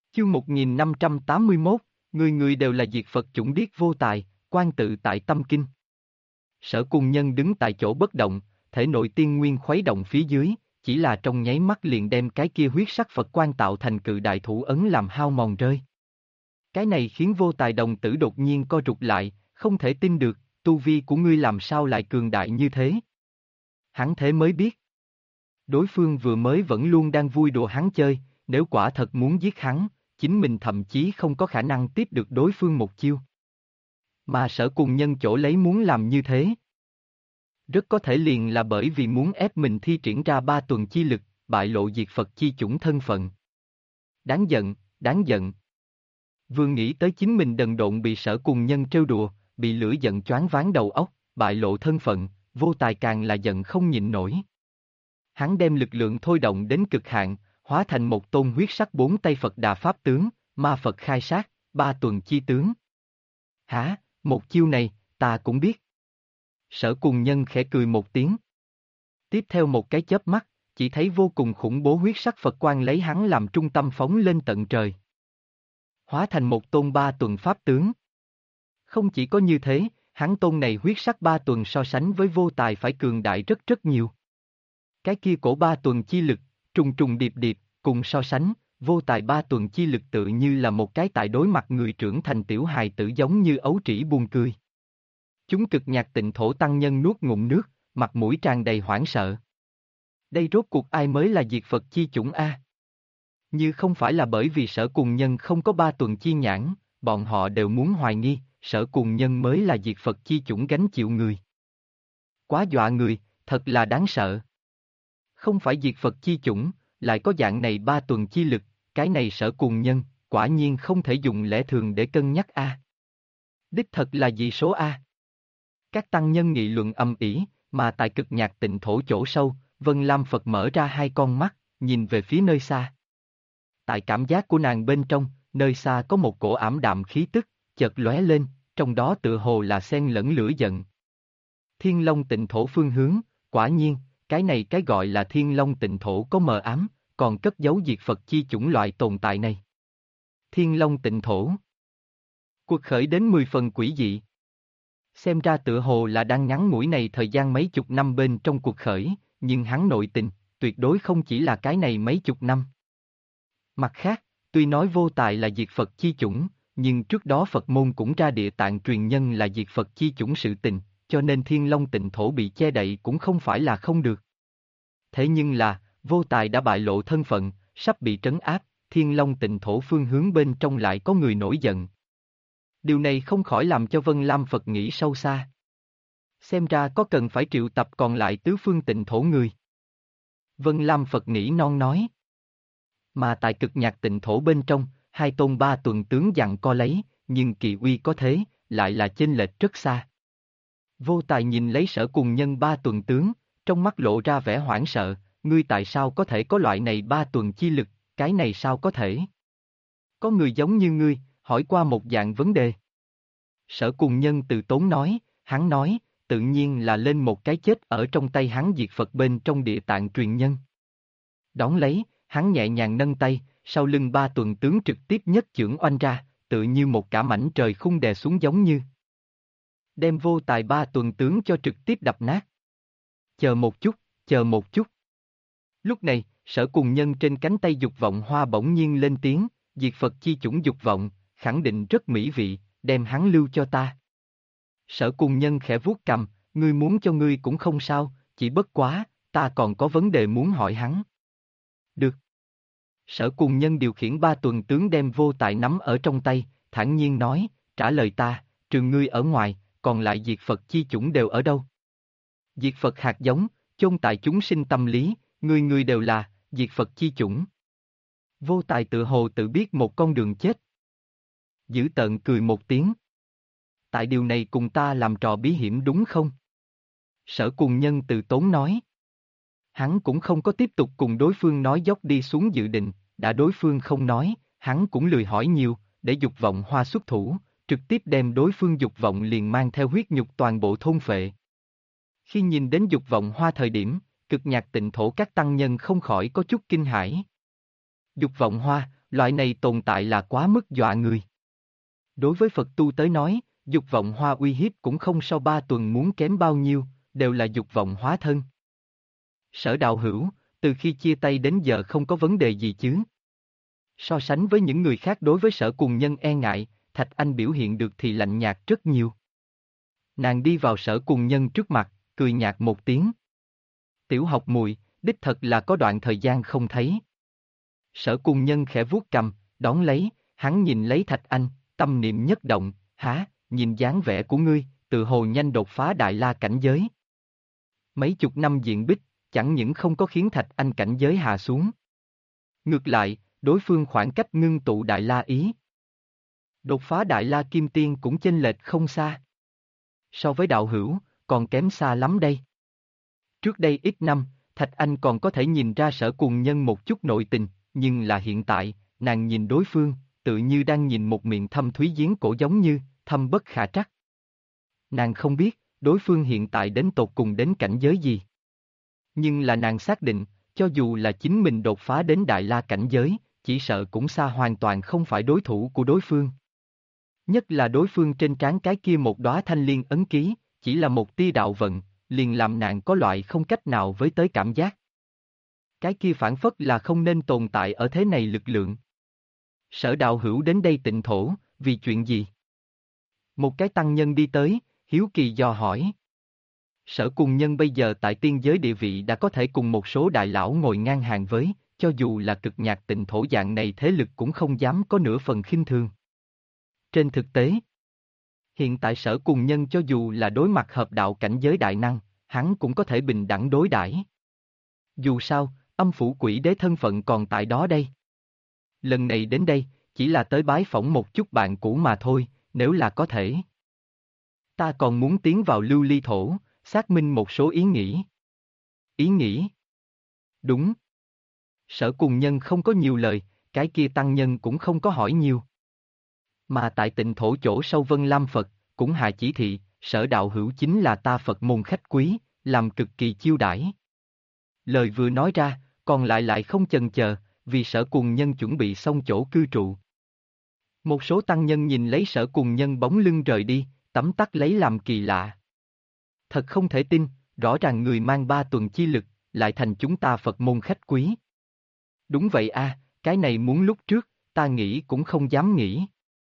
Chương 1581, người người đều là diệt Phật chủng điếc vô tài, quan tự tại tâm kinh. Sở Cùng Nhân đứng tại chỗ bất động, thể nội tiên nguyên khuấy động phía dưới, chỉ là trong nháy mắt liền đem cái kia huyết sắc Phật quan tạo thành cự đại thủ ấn làm hao mòn rơi. Cái này khiến Vô Tài đồng tử đột nhiên co rụt lại, không thể tin được, tu vi của ngươi làm sao lại cường đại như thế. Hắn thế mới biết. Đối phương vừa mới vẫn luôn đang vui đùa hắn chơi, nếu quả thật muốn giết hắn, chính mình thậm chí không có khả năng tiếp được đối phương một chiêu. Mà Sở Cùng Nhân chỗ lấy muốn làm như thế. Rất có thể liền là bởi vì muốn ép mình thi triển ra 3 tuần chi lực, bại lộ diệt Phật chi chủng thân phận. Đáng giận, đáng giận. Vừa nghĩ tới chính mình đần độn bị Sở Cùng Nhân trêu đùa, bị lửa giận choáng váng đầu óc, bại lộ thân phận, Vô Tài càng là giận không nhịn nổi. Hắn đem lực lượng thôi động đến cực hạn, hóa thành một tôn huyết sắc 4 tay Phật Đà Pháp tướng, ma Phật khai sát, 3 tuần chi tướng. Hả, một chiêu này, ta cũng biết. Sở Cùng Nhân khẽ cười một tiếng. Tiếp theo một cái chớp mắt, chỉ thấy vô cùng khủng bố huyết sắc Phật quang lấy hắn làm trung tâm phóng lên tận trời. Hóa thành một tôn 3 tuần Pháp tướng. Không chỉ có như thế, hắn tôn này huyết sắc 3 tuần so sánh với Vô Tài phải cường đại rất rất nhiều. Cái kia cổ 3 tuần chi lực, trùng trùng điệp điệp, cùng so sánh, Vô Tài 3 tuần chi lực tự như là một cái tại đối mặt người trưởng thành tiểu hài tử giống như ấu trĩ buồn cười. Chúng Cực Nhạc Tịnh Thổ tăng nhân nuốt ngụm nước, mặt mũi tràn đầy hoảng sợ. Đây rốt cuộc ai mới là diệt Phật chi chủng A? Như không phải là bởi vì Sở Cùng Nhân không có 3 tuần chi nhãn, bọn họ đều muốn hoài nghi, Sở Cùng Nhân mới là diệt Phật chi chủng gánh chịu người. Quá dọa người, thật là đáng sợ. Không phải diệt Phật chi chủng, lại có dạng này 3 tuần chi lực, cái này Sở Cùng Nhân, quả nhiên không thể dùng lẽ thường để cân nhắc A. Đích thật là dị số A. Các tăng nhân nghị luận âm ỉ, mà tại Cực Nhạc Tịnh Thổ chỗ sâu, Vân Lam Phật mở ra hai con mắt, nhìn về phía nơi xa. Tại cảm giác của nàng bên trong, nơi xa có một cổ ảm đạm khí tức, chợt lóe lên, trong đó tựa hồ là xen lẫn lửa giận. Thiên Long Tịnh Thổ phương hướng, quả nhiên, cái này cái gọi là Thiên Long Tịnh Thổ có mờ ám, còn cất giấu diệt Phật chi chủng loại tồn tại này. Thiên Long Tịnh Thổ. Cuộc khởi đến 10 phần quỷ dị. Xem ra tựa hồ là đang ngắn ngủi này thời gian mấy chục năm bên trong cuộc khởi, nhưng hắn nội tình, tuyệt đối không chỉ là cái này mấy chục năm. Mặt khác, tuy nói Vô Tài là diệt Phật chi chủng, nhưng trước đó Phật môn cũng ra địa tạng truyền nhân là diệt Phật chi chủng sự tình, cho nên Thiên Long Tịnh Thổ bị che đậy cũng không phải là không được. Thế nhưng là, Vô Tài đã bại lộ thân phận, sắp bị trấn áp, Thiên Long Tịnh Thổ phương hướng bên trong lại có người nổi giận. Điều này không khỏi làm cho Vân Lam Phật nghĩ sâu xa. Xem ra có cần phải triệu tập còn lại tứ phương Tịnh Thổ người. Vân Lam Phật nghĩ non nói. Mà tại Cực Nhạc Tịnh Thổ bên trong, hai tôn 3 tuần tướng dặn co lấy, nhưng kỳ uy có thế, lại là chênh lệch rất xa. Vô Tài nhìn lấy Sở Cùng Nhân 3 tuần tướng, trong mắt lộ ra vẻ hoảng sợ, ngươi tại sao có thể có loại này 3 tuần chi lực, cái này sao có thể? Có người giống như ngươi, hỏi qua một dạng vấn đề. Sở Cùng Nhân từ tốn nói, hắn nói, tự nhiên là lên một cái chết ở trong tay hắn diệt Phật bên trong địa tạng truyền nhân. Đón lấy, hắn nhẹ nhàng nâng tay, sau lưng 3 tuần tướng trực tiếp nhất chưởng oanh ra, tự như một cả mảnh trời khung đè xuống giống như. Đem Vô Tài 3 tuần tướng cho trực tiếp đập nát. Chờ một chút, chờ một chút. Lúc này, Sở Cùng Nhân trên cánh tay dục vọng hoa bỗng nhiên lên tiếng, diệt Phật chi chủng dục vọng, khẳng định rất mỹ vị, đem hắn lưu cho ta. Sở Cùng Nhân khẽ vuốt cằm, ngươi muốn cho ngươi cũng không sao, chỉ bất quá, ta còn có vấn đề muốn hỏi hắn. Được. Sở Cùng Nhân điều khiển 3 tuần tướng đem Vô Tài nắm ở trong tay, thản nhiên nói, trả lời ta, trừ ngươi ở ngoài, còn lại diệt Phật chi chủng đều ở đâu? Diệt Phật hạt giống, chôn tại chúng sinh tâm lý, người đều là, diệt Phật chi chủng. Vô Tài tự hồ tự biết một con đường chết. Dữ tợn cười một tiếng. Tại điều này cùng ta làm trò bí hiểm đúng không? Sở Cùng Nhân từ tốn nói. Hắn cũng không có tiếp tục cùng đối phương nói dốc đi xuống dự định, đã đối phương không nói, hắn cũng lười hỏi nhiều, để dục vọng hoa xuất thủ, trực tiếp đem đối phương dục vọng liền mang theo huyết nhục toàn bộ thôn phệ. Khi nhìn đến dục vọng hoa thời điểm, Cực Nhạc Tịnh Thổ các tăng nhân không khỏi có chút kinh hãi. Dục vọng hoa, loại này tồn tại là quá mức dọa người. Đối với Phật tu tới nói, dục vọng hoa uy hiếp cũng không sau 3 tuần muốn kém bao nhiêu, đều là dục vọng hóa thân. Sở đạo hữu, từ khi chia tay đến giờ không có vấn đề gì chứ? So sánh với những người khác đối với sở cùng nhân e ngại, Thạch Anh biểu hiện được thì lạnh nhạt rất nhiều. Nàng đi vào sở cùng nhân trước mặt, cười nhạt một tiếng. Tiểu học muội, đích thật là có đoạn thời gian không thấy. Sở cùng nhân khẽ vuốt cầm, đón lấy, hắn nhìn lấy Thạch Anh, tâm niệm nhất động, há, nhìn dáng vẻ của ngươi, tự hồ nhanh đột phá đại la cảnh giới. Mấy chục năm diện bích, chẳng những không có khiến Thạch Anh cảnh giới hạ xuống. Ngược lại, đối phương khoảng cách ngưng tụ đại la ý. Đột phá đại la kim tiên cũng chênh lệch không xa. So với đạo hữu, còn kém xa lắm đây. Trước đây ít năm, Thạch Anh còn có thể nhìn ra sở cùng nhân một chút nội tình, nhưng là hiện tại, nàng nhìn đối phương, tự như đang nhìn một miệng thâm thúy giếng cổ giống như, thâm bất khả trắc. Nàng không biết, đối phương hiện tại đến tột cùng đến cảnh giới gì. Nhưng là nàng xác định, cho dù là chính mình đột phá đến đại la cảnh giới, chỉ sợ cũng xa hoàn toàn không phải đối thủ của đối phương. Nhất là đối phương trên trán cái kia một đóa thanh liên ấn ký, chỉ là một tia đạo vận, liền làm nàng có loại không cách nào với tới cảm giác. Cái kia phản phất là không nên tồn tại ở thế này lực lượng. Sở đạo hữu đến đây tịnh thổ, vì chuyện gì? Một cái tăng nhân đi tới, hiếu kỳ dò hỏi. Sở cùng nhân bây giờ tại tiên giới địa vị đã có thể cùng một số đại lão ngồi ngang hàng với, cho dù là cực nhạc tịnh thổ dạng này thế lực cũng không dám có nửa phần khinh thường. Trên thực tế, hiện tại sở cùng nhân cho dù là đối mặt hợp đạo cảnh giới đại năng, hắn cũng có thể bình đẳng đối đãi. Dù sao, âm phủ quỷ đế thân phận còn tại đó đây. Lần này đến đây, chỉ là tới bái phỏng một chút bạn cũ mà thôi, nếu là có thể. Ta còn muốn tiến vào lưu ly thổ, xác minh một số ý nghĩ. Ý nghĩ? Đúng. Sở cùng nhân không có nhiều lời, cái kia tăng nhân cũng không có hỏi nhiều. Mà tại tịnh thổ chỗ sâu Vân Lam Phật, cũng hạ chỉ thị, sở đạo hữu chính là ta Phật môn khách quý, làm cực kỳ chiêu đãi. Lời vừa nói ra, còn lại không chần chờ, vì sở cùng nhân chuẩn bị xong chỗ cư trụ. Một số tăng nhân nhìn lấy sở cùng nhân bóng lưng rời đi, tấm tắc lấy làm kỳ lạ. Thật không thể tin, rõ ràng người mang 3 tuần chi lực, lại thành chúng ta Phật môn khách quý. Đúng vậy a, cái này muốn lúc trước, ta nghĩ cũng không dám nghĩ.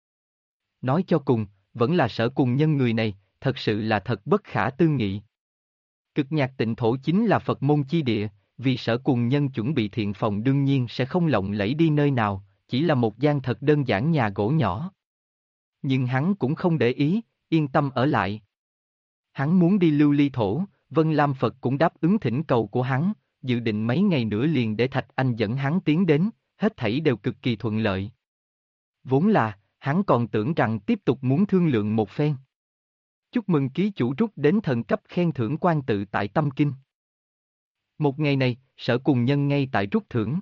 Nói cho cùng, vẫn là sở cùng nhân người này, thật sự là thật bất khả tư nghị. Cực nhạc tịnh thổ chính là Phật môn chi địa, vì sở cùng nhân chuẩn bị thiện phòng đương nhiên sẽ không lộng lẫy đi nơi nào, chỉ là một gian thật đơn giản nhà gỗ nhỏ. Nhưng hắn cũng không để ý, yên tâm ở lại. Hắn muốn đi lưu ly thổ, Vân Lam Phật cũng đáp ứng thỉnh cầu của hắn, dự định mấy ngày nữa liền để Thạch Anh dẫn hắn tiến đến, hết thảy đều cực kỳ thuận lợi. Vốn là, hắn còn tưởng rằng tiếp tục muốn thương lượng một phen. Chúc mừng ký chủ rút đến thần cấp khen thưởng quan tự tại Tâm Kinh. Một ngày này, sở cùng nhân ngay tại rút thưởng.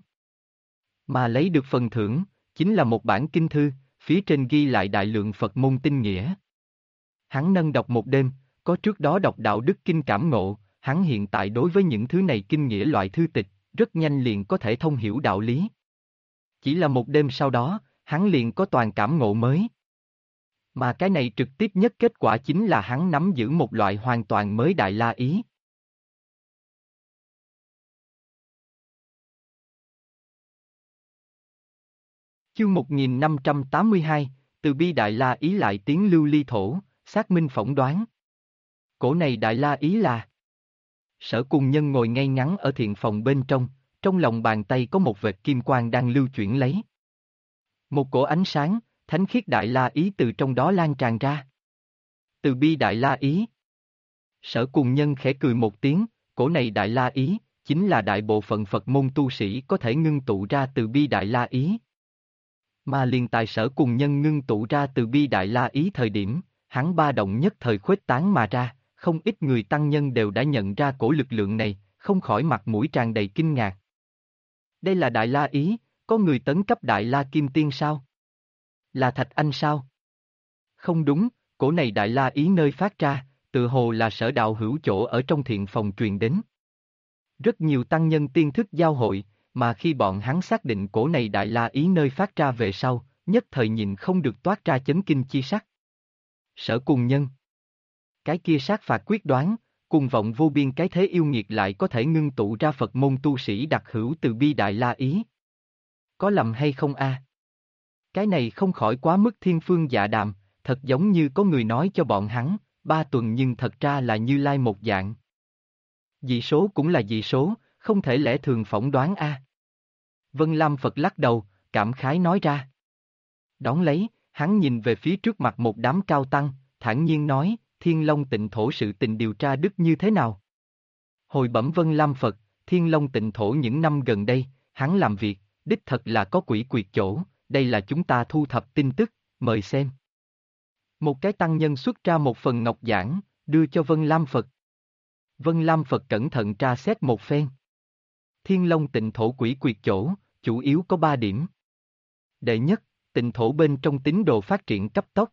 Mà lấy được phần thưởng, chính là một bản kinh thư, phía trên ghi lại đại lượng Phật môn tinh nghĩa. Hắn nâng đọc một đêm, có trước đó đọc đạo đức kinh cảm ngộ, hắn hiện tại đối với những thứ này kinh nghĩa loại thư tịch, rất nhanh liền có thể thông hiểu đạo lý. Chỉ là một đêm sau đó, hắn liền có toàn cảm ngộ mới. Mà cái này trực tiếp nhất kết quả chính là hắn nắm giữ một loại hoàn toàn mới đại la ý. Chương 1582, từ bi đại la ý lại tiến lưu ly thổ, xác minh phỏng đoán. Cổ này đại la ý là sở cùng nhân ngồi ngay ngắn ở thiện phòng bên trong lòng bàn tay có một vệt kim quang đang lưu chuyển lấy. Một cổ ánh sáng, thánh khiết đại la ý từ trong đó lan tràn ra. Từ bi đại la ý. Sở cùng nhân khẽ cười một tiếng, cổ này đại la ý, chính là đại bộ phận Phật môn tu sĩ có thể ngưng tụ ra từ bi đại la ý. Mà liền tại sở cùng nhân ngưng tụ ra từ bi đại la ý thời điểm, hắn ba động nhất thời khuếch tán mà ra, không ít người tăng nhân đều đã nhận ra cổ lực lượng này, không khỏi mặt mũi tràn đầy kinh ngạc. Đây là đại la ý, có người tấn cấp đại la kim tiên sao? Là Thạch Anh sao? Không đúng, cổ này đại la ý nơi phát ra, tự hồ là sở đạo hữu chỗ ở trong thiện phòng truyền đến. Rất nhiều tăng nhân tiên thức giao hội, mà khi bọn hắn xác định cổ này Đại La Ý nơi phát ra về sau, nhất thời nhìn không được toát ra chấn kinh chi sắc. Sở Cùng Nhân. Cái kia sát phạt quyết đoán, cuồng vọng vô biên cái thế yêu nghiệt lại có thể ngưng tụ ra Phật môn tu sĩ đặc hữu từ bi Đại La Ý. Có lầm hay không a? Cái này không khỏi quá mức thiên phương dạ đàm, thật giống như có người nói cho bọn hắn, 3 tuần nhưng thật ra là Như Lai một dạng. Dị số cũng là dị số, không thể lẽ thường phỏng đoán a. Vân Lam Phật lắc đầu, cảm khái nói ra. Đón lấy, hắn nhìn về phía trước mặt một đám cao tăng, thản nhiên nói, Thiên Long Tịnh Thổ sự tình điều tra đức như thế nào? Hồi bẩm Vân Lam Phật, Thiên Long Tịnh Thổ những năm gần đây, hắn làm việc, đích thật là có quỷ quyệt chỗ, đây là chúng ta thu thập tin tức, mời xem. Một cái tăng nhân xuất ra một phần ngọc giảng, đưa cho Vân Lam Phật. Vân Lam Phật cẩn thận tra xét một phen. Thiên Long Tịnh Thổ quỷ quyệt chỗ, chủ yếu có 3 điểm. Đệ nhất, tịnh thổ bên trong tín đồ phát triển cấp tốc.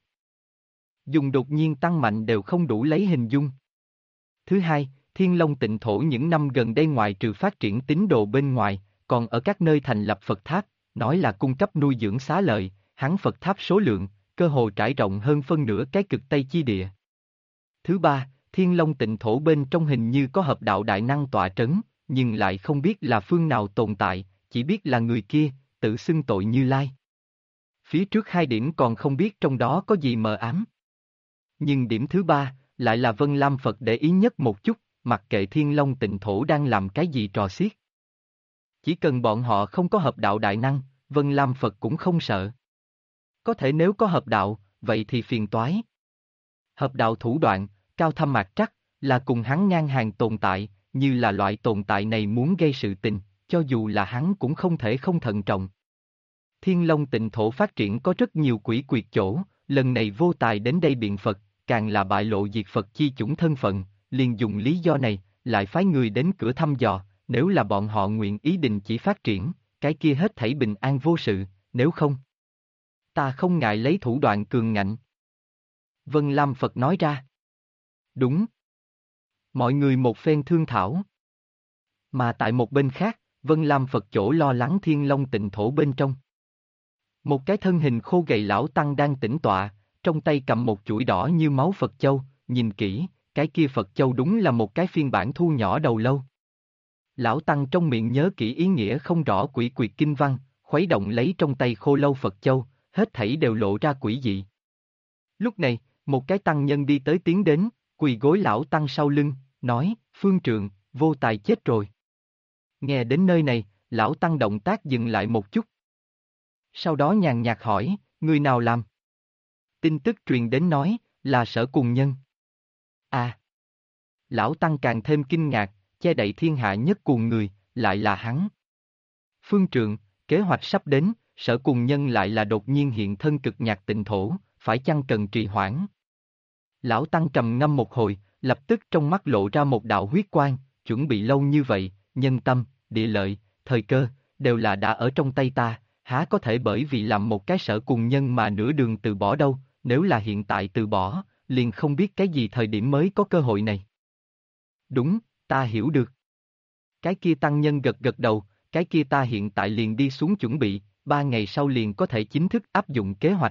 Dùng đột nhiên tăng mạnh đều không đủ lấy hình dung. Thứ hai, Thiên Long Tịnh Thổ những năm gần đây ngoài trừ phát triển tín đồ bên ngoài, còn ở các nơi thành lập Phật tháp, nói là cung cấp nuôi dưỡng xá lợi, hắn Phật tháp số lượng, cơ hồ trải rộng hơn phân nửa cái cực Tây chi địa. Thứ ba, Thiên Long Tịnh Thổ bên trong hình như có hợp đạo đại năng tọa trấn, nhưng lại không biết là phương nào tồn tại, chỉ biết là người kia, tự xưng tội Như Lai. Phía trước 2 điểm còn không biết trong đó có gì mờ ám. Nhưng điểm thứ 3, lại là Vân Lam Phật để ý nhất một chút, mặc kệ Thiên Long Tịnh Thổ đang làm cái gì trò xiết. Chỉ cần bọn họ không có hợp đạo đại năng, Vân Lam Phật cũng không sợ. Có thể nếu có hợp đạo, vậy thì phiền toái. Hợp đạo thủ đoạn, cao thâm mạc trắc, là cùng hắn ngang hàng tồn tại, như là loại tồn tại này muốn gây sự tình, cho dù là hắn cũng không thể không thận trọng. Thiên Long Tịnh Thổ phát triển có rất nhiều quỷ quyệt chỗ, lần này vô tài đến đây biện Phật, càng là bại lộ diệt Phật chi chủng thân phận, liền dùng lý do này, lại phái người đến cửa thăm dò, nếu là bọn họ nguyện ý định chỉ phát triển, cái kia hết thảy bình an vô sự, nếu không. Ta không ngại lấy thủ đoạn cường ngạnh. Vân Lam Phật nói ra. Đúng. Mọi người một phen thương thảo. Mà tại một bên khác, Vân Lam Phật chỗ lo lắng Thiên Long Tịnh Thổ bên trong. Một cái thân hình khô gầy lão tăng đang tĩnh tọa, trong tay cầm một chuỗi đỏ như máu Phật châu, nhìn kỹ, cái kia Phật châu đúng là một cái phiên bản thu nhỏ đầu lâu. Lão tăng trong miệng nhớ kỹ ý nghĩa không rõ quỷ quyệt kinh văn, khuấy động lấy trong tay khô lâu Phật châu, hết thảy đều lộ ra quỷ dị. Lúc này, một cái tăng nhân đi tới tiến đến, quỳ gối lão tăng sau lưng, nói, Phương Trượng, vô tài chết rồi. Nghe đến nơi này, lão tăng động tác dừng lại một chút. Sau đó nhàn nhạt hỏi, người nào làm? Tin tức truyền đến nói, là Sở Cùng Nhân. À! Lão tăng càng thêm kinh ngạc, che đậy thiên hạ nhất cuồng người, lại là hắn. Phương Trượng, kế hoạch sắp đến, Sở Cùng Nhân lại là đột nhiên hiện thân cực nhạc tịnh thổ, phải chăng cần trì hoãn? Lão tăng trầm ngâm một hồi, lập tức trong mắt lộ ra một đạo huyết quang, chuẩn bị lâu như vậy, nhân tâm, địa lợi, thời cơ, đều là đã ở trong tay ta, há có thể bởi vì làm một cái Sở Cùng Nhân mà nửa đường từ bỏ đâu, nếu là hiện tại từ bỏ, liền không biết cái gì thời điểm mới có cơ hội này. Đúng, ta hiểu được. Cái kia tăng nhân gật gật đầu, cái kia ta hiện tại liền đi xuống chuẩn bị, 3 ngày sau liền có thể chính thức áp dụng kế hoạch.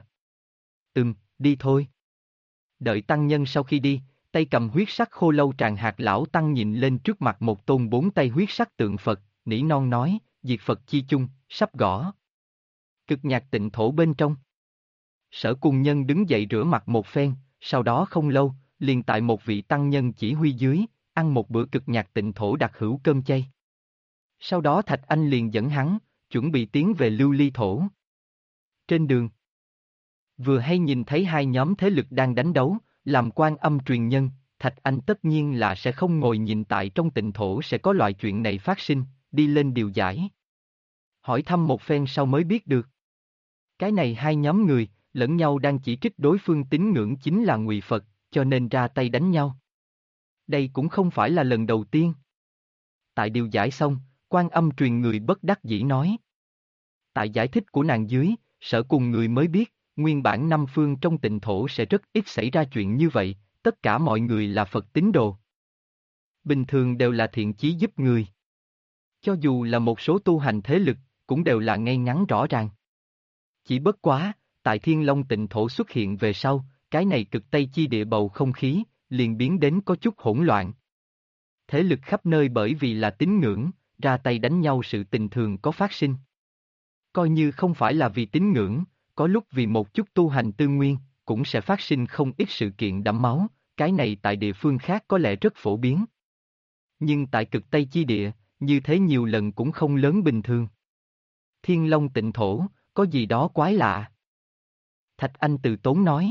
Đi thôi. Đợi tăng nhân sau khi đi, tay cầm huyết sắc khô lâu tràn hạt lão tăng nhìn lên trước mặt một tôn 4 tay huyết sắc tượng Phật, nỉ non nói, diệt Phật chi chung, sắp gõ. Cực nhạc tịnh thổ bên trong. Sở Cùng Nhân đứng dậy rửa mặt một phen, sau đó không lâu, liền tại một vị tăng nhân chỉ huy dưới, ăn một bữa cực nhạc tịnh thổ đặc hữu cơm chay. Sau đó Thạch Anh liền dẫn hắn, chuẩn bị tiến về Lưu Ly Thổ. Trên đường, vừa hay nhìn thấy 2 nhóm thế lực đang đánh đấu, làm Quan Âm truyền nhân, Thạch Anh tất nhiên là sẽ không ngồi nhìn tại trong tịnh thổ sẽ có loại chuyện này phát sinh, đi lên điều giải. Hỏi thăm một phen sau mới biết được. Cái này 2 nhóm người, lẫn nhau đang chỉ trích đối phương tín ngưỡng chính là Ngụy Phật, cho nên ra tay đánh nhau. Đây cũng không phải là lần đầu tiên. Tại điều giải xong, Quan Âm truyền người bất đắc dĩ nói. Tại giải thích của nàng dưới, Sở Cùng người mới biết, nguyên bản 5 phương trong tịnh thổ sẽ rất ít xảy ra chuyện như vậy, tất cả mọi người là Phật tín đồ. Bình thường đều là thiện chí giúp người. Cho dù là một số tu hành thế lực, cũng đều là ngay ngắn rõ ràng. Chỉ bất quá, tại Thiên Long Tịnh Thổ xuất hiện về sau, cái này cực Tây chi địa bầu không khí, liền biến đến có chút hỗn loạn. Thế lực khắp nơi bởi vì là tín ngưỡng, ra tay đánh nhau sự tình thường có phát sinh. Coi như không phải là vì tín ngưỡng, có lúc vì một chút tu hành tư nguyên, cũng sẽ phát sinh không ít sự kiện đẫm máu, cái này tại địa phương khác có lẽ rất phổ biến. Nhưng tại cực Tây chi địa, như thế nhiều lần cũng không lớn bình thường. Thiên Long Tịnh Thổ, có gì đó quái lạ. Thạch Anh từ tốn nói.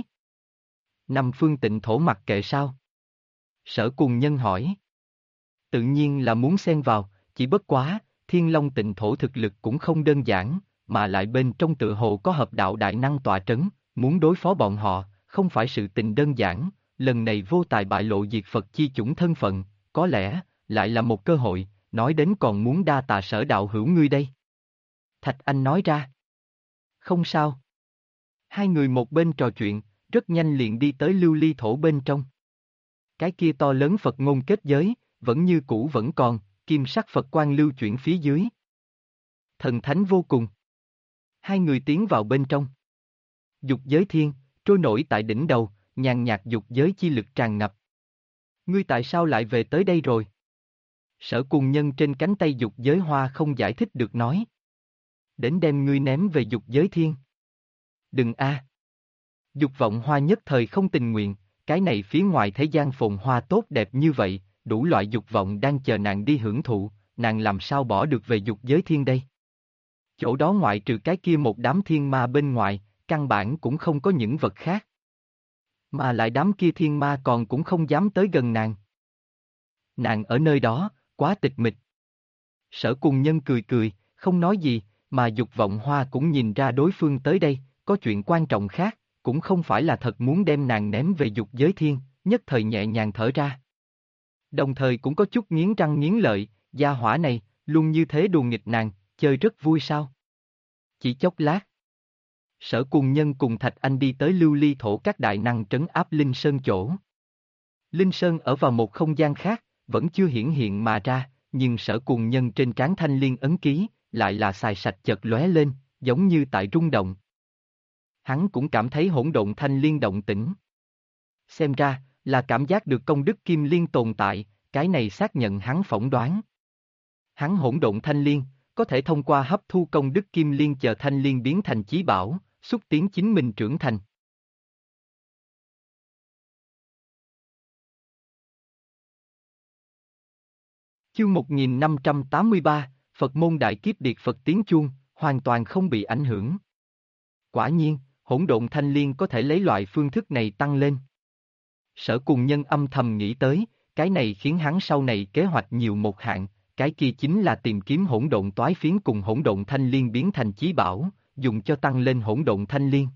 Năm phương tịnh thổ mặc kệ sao? Sở Cùng Nhân hỏi. Tự nhiên là muốn xen vào, chỉ bất quá, Thiên Long Tịnh Thổ thực lực cũng không đơn giản, mà lại bên trong tự hồ có hợp đạo đại năng tọa trấn, muốn đối phó bọn họ, không phải sự tình đơn giản, lần này vô tài bại lộ diệt Phật chi chủng thân phận, có lẽ, lại là một cơ hội, nói đến còn muốn đa tạ Sở đạo hữu ngươi đây. Thạch Anh nói ra. Không sao. Hai người một bên trò chuyện, rất nhanh liền đi tới lưu ly thổ bên trong. Cái kia to lớn Phật ngôn kết giới, vẫn như cũ vẫn còn, kim sắc Phật quang lưu chuyển phía dưới. Thần thánh vô cùng. Hai người tiến vào bên trong. Dục giới thiên, trôi nổi tại đỉnh đầu, nhàn nhạt dục giới chi lực tràn ngập. Ngươi tại sao lại về tới đây rồi? Sở Cùng Nhân trên cánh tay dục giới hoa không giải thích được nói. Đến đem ngươi ném về dục giới thiên. Đừng a. Dục vọng hoa nhất thời không tình nguyện, cái này phía ngoài thế gian phồn hoa tốt đẹp như vậy, đủ loại dục vọng đang chờ nàng đi hưởng thụ, nàng làm sao bỏ được về dục giới thiên đây? Chỗ đó ngoại trừ cái kia một đám thiên ma bên ngoài, căn bản cũng không có những vật khác. Mà lại đám kia thiên ma còn cũng không dám tới gần nàng. Nàng ở nơi đó, quá tịch mịch. Sở Cùng Nhân cười cười, không nói gì, mà dục vọng hoa cũng nhìn ra đối phương tới đây, có chuyện quan trọng khác, cũng không phải là thật muốn đem nàng ném về dục giới thiên, nhất thời nhẹ nhàng thở ra. Đồng thời cũng có chút nghiến răng nghiến lợi, gia hỏa này, luôn như thế đùa nghịch nàng, chơi rất vui sao. Chỉ chốc lát. Sở Cùng Nhân cùng Thạch Anh đi tới lưu ly thổ các đại năng trấn áp Linh Sơn chỗ. Linh Sơn ở vào một không gian khác, vẫn chưa hiển hiện mà ra, nhưng Sở Cùng Nhân trên trán thanh liên ấn ký, lại là xài sạch chợt lóe lên, giống như tại rung động. Hắn cũng cảm thấy hỗn độn thanh liên động tĩnh. Xem ra, là cảm giác được công đức kim liên tồn tại, cái này xác nhận hắn phỏng đoán. Hắn hỗn độn thanh liên, có thể thông qua hấp thu công đức kim liên chờ thanh liên biến thành chí bảo, xúc tiến chính mình trưởng thành. Chương 1583, Phật môn đại kiếp điệt Phật tiếng chuông, hoàn toàn không bị ảnh hưởng. Quả nhiên, hỗn độn thanh liên có thể lấy loại phương thức này tăng lên. Sở Cùng Nhân âm thầm nghĩ tới, cái này khiến hắn sau này kế hoạch nhiều một hạng, cái kia chính là tìm kiếm hỗn độn toái phiến cùng hỗn độn thanh liên biến thành chí bảo, dùng cho tăng lên hỗn độn thanh liên.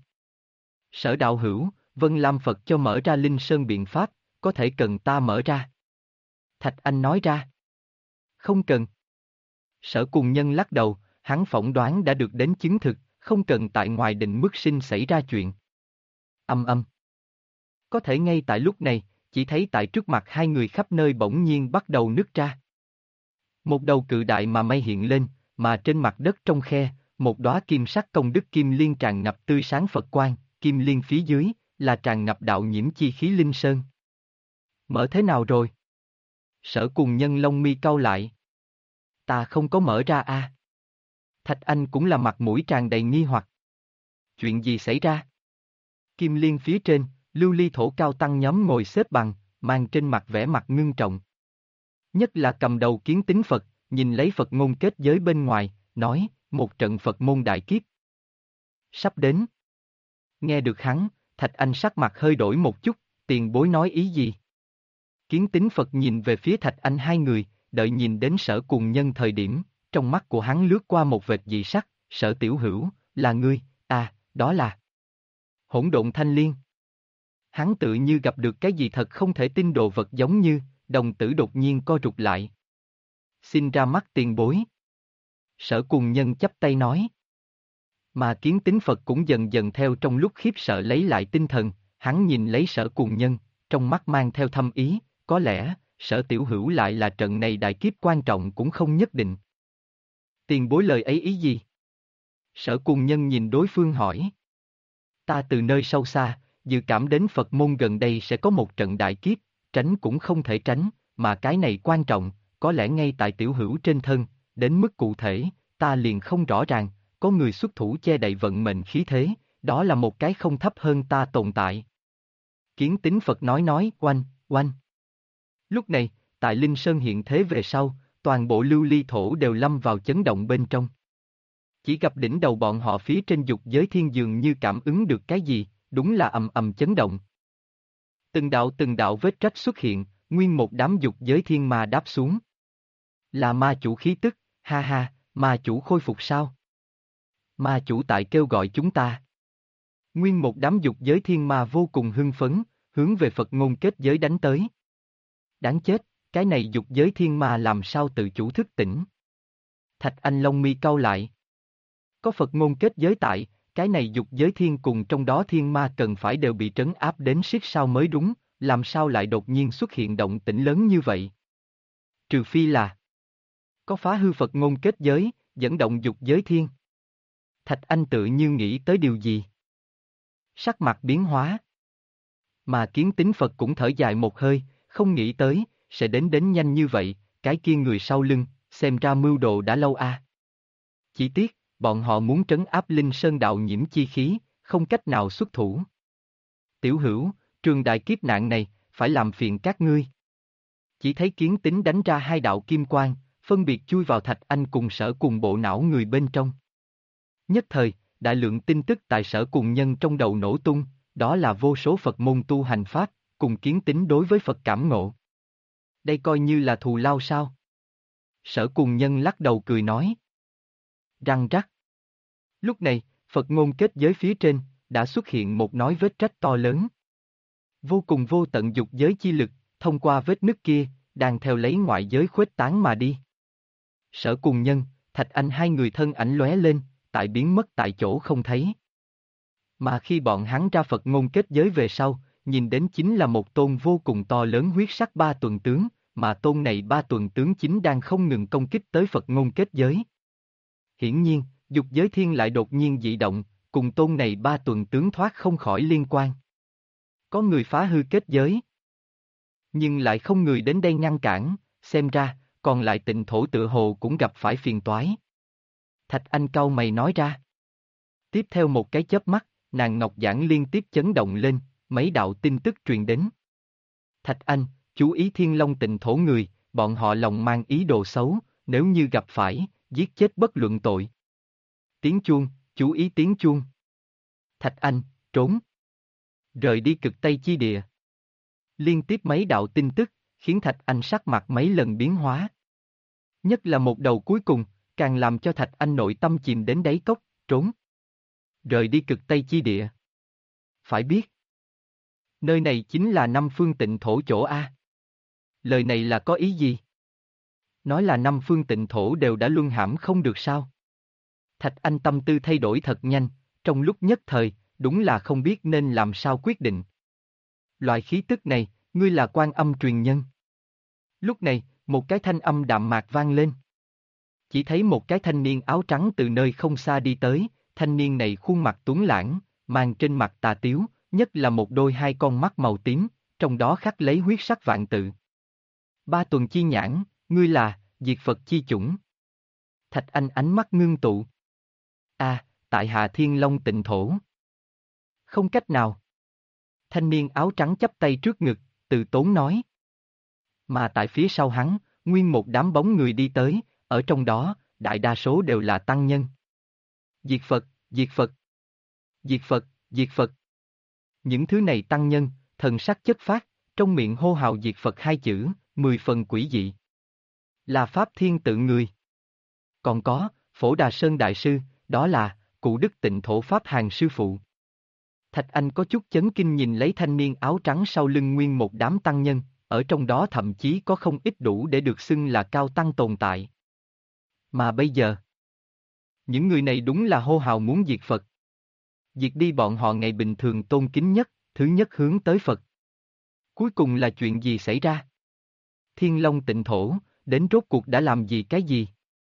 Sở đạo hữu, Vân Lam Phật cho mở ra Linh Sơn biện pháp, có thể cần ta mở ra. Thạch Anh nói ra. Không cần. Sở Cùng Nhân lắc đầu, hắn phỏng đoán đã được đến chứng thực, không cần tại ngoài định mức sinh xảy ra chuyện. Âm âm. Có thể ngay tại lúc này, chỉ thấy tại trước mặt hai người khắp nơi bỗng nhiên bắt đầu nứt ra. Một đầu cự đại mà mây hiện lên, mà trên mặt đất trong khe, một đóa kim sắc công đức kim liên tràn ngập tươi sáng Phật quang, kim liên phía dưới, là tràn ngập đạo nhiễm chi khí Linh Sơn. Mở thế nào rồi? Sở Cùng Nhân lông mi cau lại. Ta không có mở ra a. Thạch Anh cũng là mặt mũi tràn đầy nghi hoặc. Chuyện gì xảy ra? Kim liên phía trên, lưu ly thổ cao tăng nhóm ngồi xếp bằng, mang trên mặt vẻ mặt ngưng trọng. Nhất là cầm đầu Kiến Tính Phật, nhìn lấy Phật ngôn kết giới bên ngoài, nói, một trận Phật môn đại kiếp sắp đến. Nghe được hắn, Thạch Anh sắc mặt hơi đổi một chút, tiền bối nói ý gì? Kiến Tính Phật nhìn về phía Thạch Anh hai người, đợi nhìn đến Sở Cùng Nhân thời điểm, trong mắt của hắn lướt qua một vệt dị sắc, Sở tiểu hữu, là ngươi, đó là hỗn độn thanh liên. Hắn tự như gặp được cái gì thật không thể tin đồ vật giống như, đồng tử đột nhiên co rụt lại. Xin ra mắt tiền bối. Sở Cùng Nhân chắp tay nói. Mà Kiến Tính Phật cũng dần dần theo trong lúc khiếp sợ lấy lại tinh thần, hắn nhìn lấy Sở Cùng Nhân, trong mắt mang theo thâm ý, có lẽ, Sở tiểu hữu lại là trận này đại kiếp quan trọng cũng không nhất định. Tiền bối lời ấy ý gì? Sở Cùng Nhân nhìn đối phương hỏi. Ta từ nơi sâu xa, dự cảm đến Phật môn gần đây sẽ có một trận đại kiếp, tránh cũng không thể tránh, mà cái này quan trọng, có lẽ ngay tại tiểu hữu trên thân, đến mức cụ thể, ta liền không rõ ràng, có người xuất thủ che đậy vận mệnh khí thế, đó là một cái không thấp hơn ta tồn tại. Kiến Tính Phật nói, oanh, oanh. Lúc này, tại Linh Sơn hiện thế về sau, toàn bộ lưu ly thổ đều lâm vào chấn động bên trong. Chỉ gặp đỉnh đầu bọn họ phía trên dục giới thiên dường như cảm ứng được cái gì, đúng là ầm ầm chấn động. Từng đạo vết rách xuất hiện, nguyên một đám dục giới thiên ma đáp xuống. Là ma chủ khí tức, ha ha, ma chủ khôi phục sao? Ma chủ tại kêu gọi chúng ta. Nguyên một đám dục giới thiên ma vô cùng hưng phấn, hướng về Phật ngôn kết giới đánh tới. Đáng chết, cái này dục giới thiên ma làm sao tự chủ thức tỉnh? Thạch Anh lông mi cau lại. Có Phật ngôn kết giới tại, cái này dục giới thiên cùng trong đó thiên ma cần phải đều bị trấn áp đến siết sao mới đúng, làm sao lại đột nhiên xuất hiện động tĩnh lớn như vậy? Trừ phi là có phá hư Phật ngôn kết giới, dẫn động dục giới thiên. Thạch Anh tự như nghĩ tới điều gì? Sắc mặt biến hóa. Mà Kiến Tính Phật cũng thở dài một hơi, không nghĩ tới, sẽ đến nhanh như vậy, cái kia người sau lưng, xem ra mưu đồ đã lâu a. Chỉ tiếc, bọn họ muốn trấn áp Linh Sơn đạo nhiễm chi khí, không cách nào xuất thủ. Tiểu hữu, trường đại kiếp nạn này, phải làm phiền các ngươi. Chỉ thấy Kiến Tính đánh ra hai đạo kim quang, phân biệt chui vào Thạch Anh cùng Sở cùng bộ não người bên trong. Nhất thời, đại lượng tin tức tại Sở cùng nhân trong đầu nổ tung, đó là vô số Phật môn tu hành pháp, cùng Kiến Tính đối với Phật cảm ngộ. Đây coi như là thù lao sao? Sở cùng nhân lắc đầu cười nói. Răng rắc. Lúc này, Phật ngôn kết giới phía trên, đã xuất hiện một nói vết rách to lớn. Vô cùng vô tận dục giới chi lực, thông qua vết nứt kia, đang theo lấy ngoại giới khuếch tán mà đi. Sở cùng nhân, Thạch Anh hai người thân ảnh lóe lên, tại biến mất tại chỗ không thấy. Mà khi bọn hắn ra Phật ngôn kết giới về sau, nhìn đến chính là một tôn vô cùng to lớn huyết sắc ba tuần tướng, mà tôn này ba tuần tướng chính đang không ngừng công kích tới Phật ngôn kết giới. Hiển nhiên, dục giới thiên lại đột nhiên dị động, cùng tôn này ba tuần tướng thoát không khỏi liên quan. Có người phá hư kết giới, nhưng lại không người đến đây ngăn cản, xem ra, còn lại Tịnh Thổ tựa hồ cũng gặp phải phiền toái. Thạch Anh cau mày nói ra. Tiếp theo một cái chớp mắt, nàng ngọc giản liên tiếp chấn động lên, mấy đạo tin tức truyền đến. Thạch Anh, chú ý Thiên Long Tịnh Thổ người, bọn họ lòng mang ý đồ xấu, nếu như gặp phải, giết chết bất luận tội. Tiếng chuông, chú ý tiếng chuông. Thạch Anh, trốn. Rời đi cực Tây chi địa. Liên tiếp mấy đạo tin tức, khiến Thạch Anh sắc mặt mấy lần biến hóa. Nhất là một đầu cuối cùng, càng làm cho Thạch Anh nội tâm chìm đến đáy cốc, trốn. Rời đi cực Tây chi địa. Phải biết, nơi này chính là năm phương tịnh thổ chỗ A. Lời này là có ý gì? Nói là năm phương tịnh thổ đều đã luân hãm không được sao? Thạch Anh tâm tư thay đổi thật nhanh, trong lúc nhất thời, đúng là không biết nên làm sao quyết định. Loại khí tức này, ngươi là Quan Âm truyền nhân. Lúc này, một cái thanh âm đạm mạc vang lên. Chỉ thấy một cái thanh niên áo trắng từ nơi không xa đi tới, thanh niên này khuôn mặt tuấn lãng, mang trên mặt tà tiếu, nhất là một đôi hai con mắt màu tím, trong đó khắc lấy huyết sắc vạn tự. Ba tuần chi nhãn, ngươi là, diệt Phật chi chủng. Thạch Anh ánh mắt ngưng tụ. Tại Hạ Thiên Long Tịnh Thổ. Không cách nào. Thanh niên áo trắng chắp tay trước ngực, từ tốn nói. Mà tại phía sau hắn, nguyên một đám bóng người đi tới, ở trong đó, đại đa số đều là tăng nhân. Diệt Phật, diệt Phật. Diệt Phật, diệt Phật. Những thứ này tăng nhân, thần sắc chất phát, trong miệng hô hào diệt Phật hai chữ, 10 phần quỷ dị. Là Pháp Thiên tự người. Còn có, Phổ Đà Sơn Đại Sư, đó là, Cụ Đức Tịnh Thổ Pháp Hàng Sư Phụ. Thạch Anh có chút chấn kinh nhìn lấy thanh niên áo trắng sau lưng nguyên một đám tăng nhân, ở trong đó thậm chí có không ít đủ để được xưng là cao tăng tồn tại. Mà bây giờ, những người này đúng là hô hào muốn diệt Phật. Diệt đi bọn họ ngày bình thường tôn kính nhất, thứ nhất hướng tới Phật. Cuối cùng là chuyện gì xảy ra? Thiên Long Tịnh Thổ, đến rốt cuộc đã làm gì cái gì?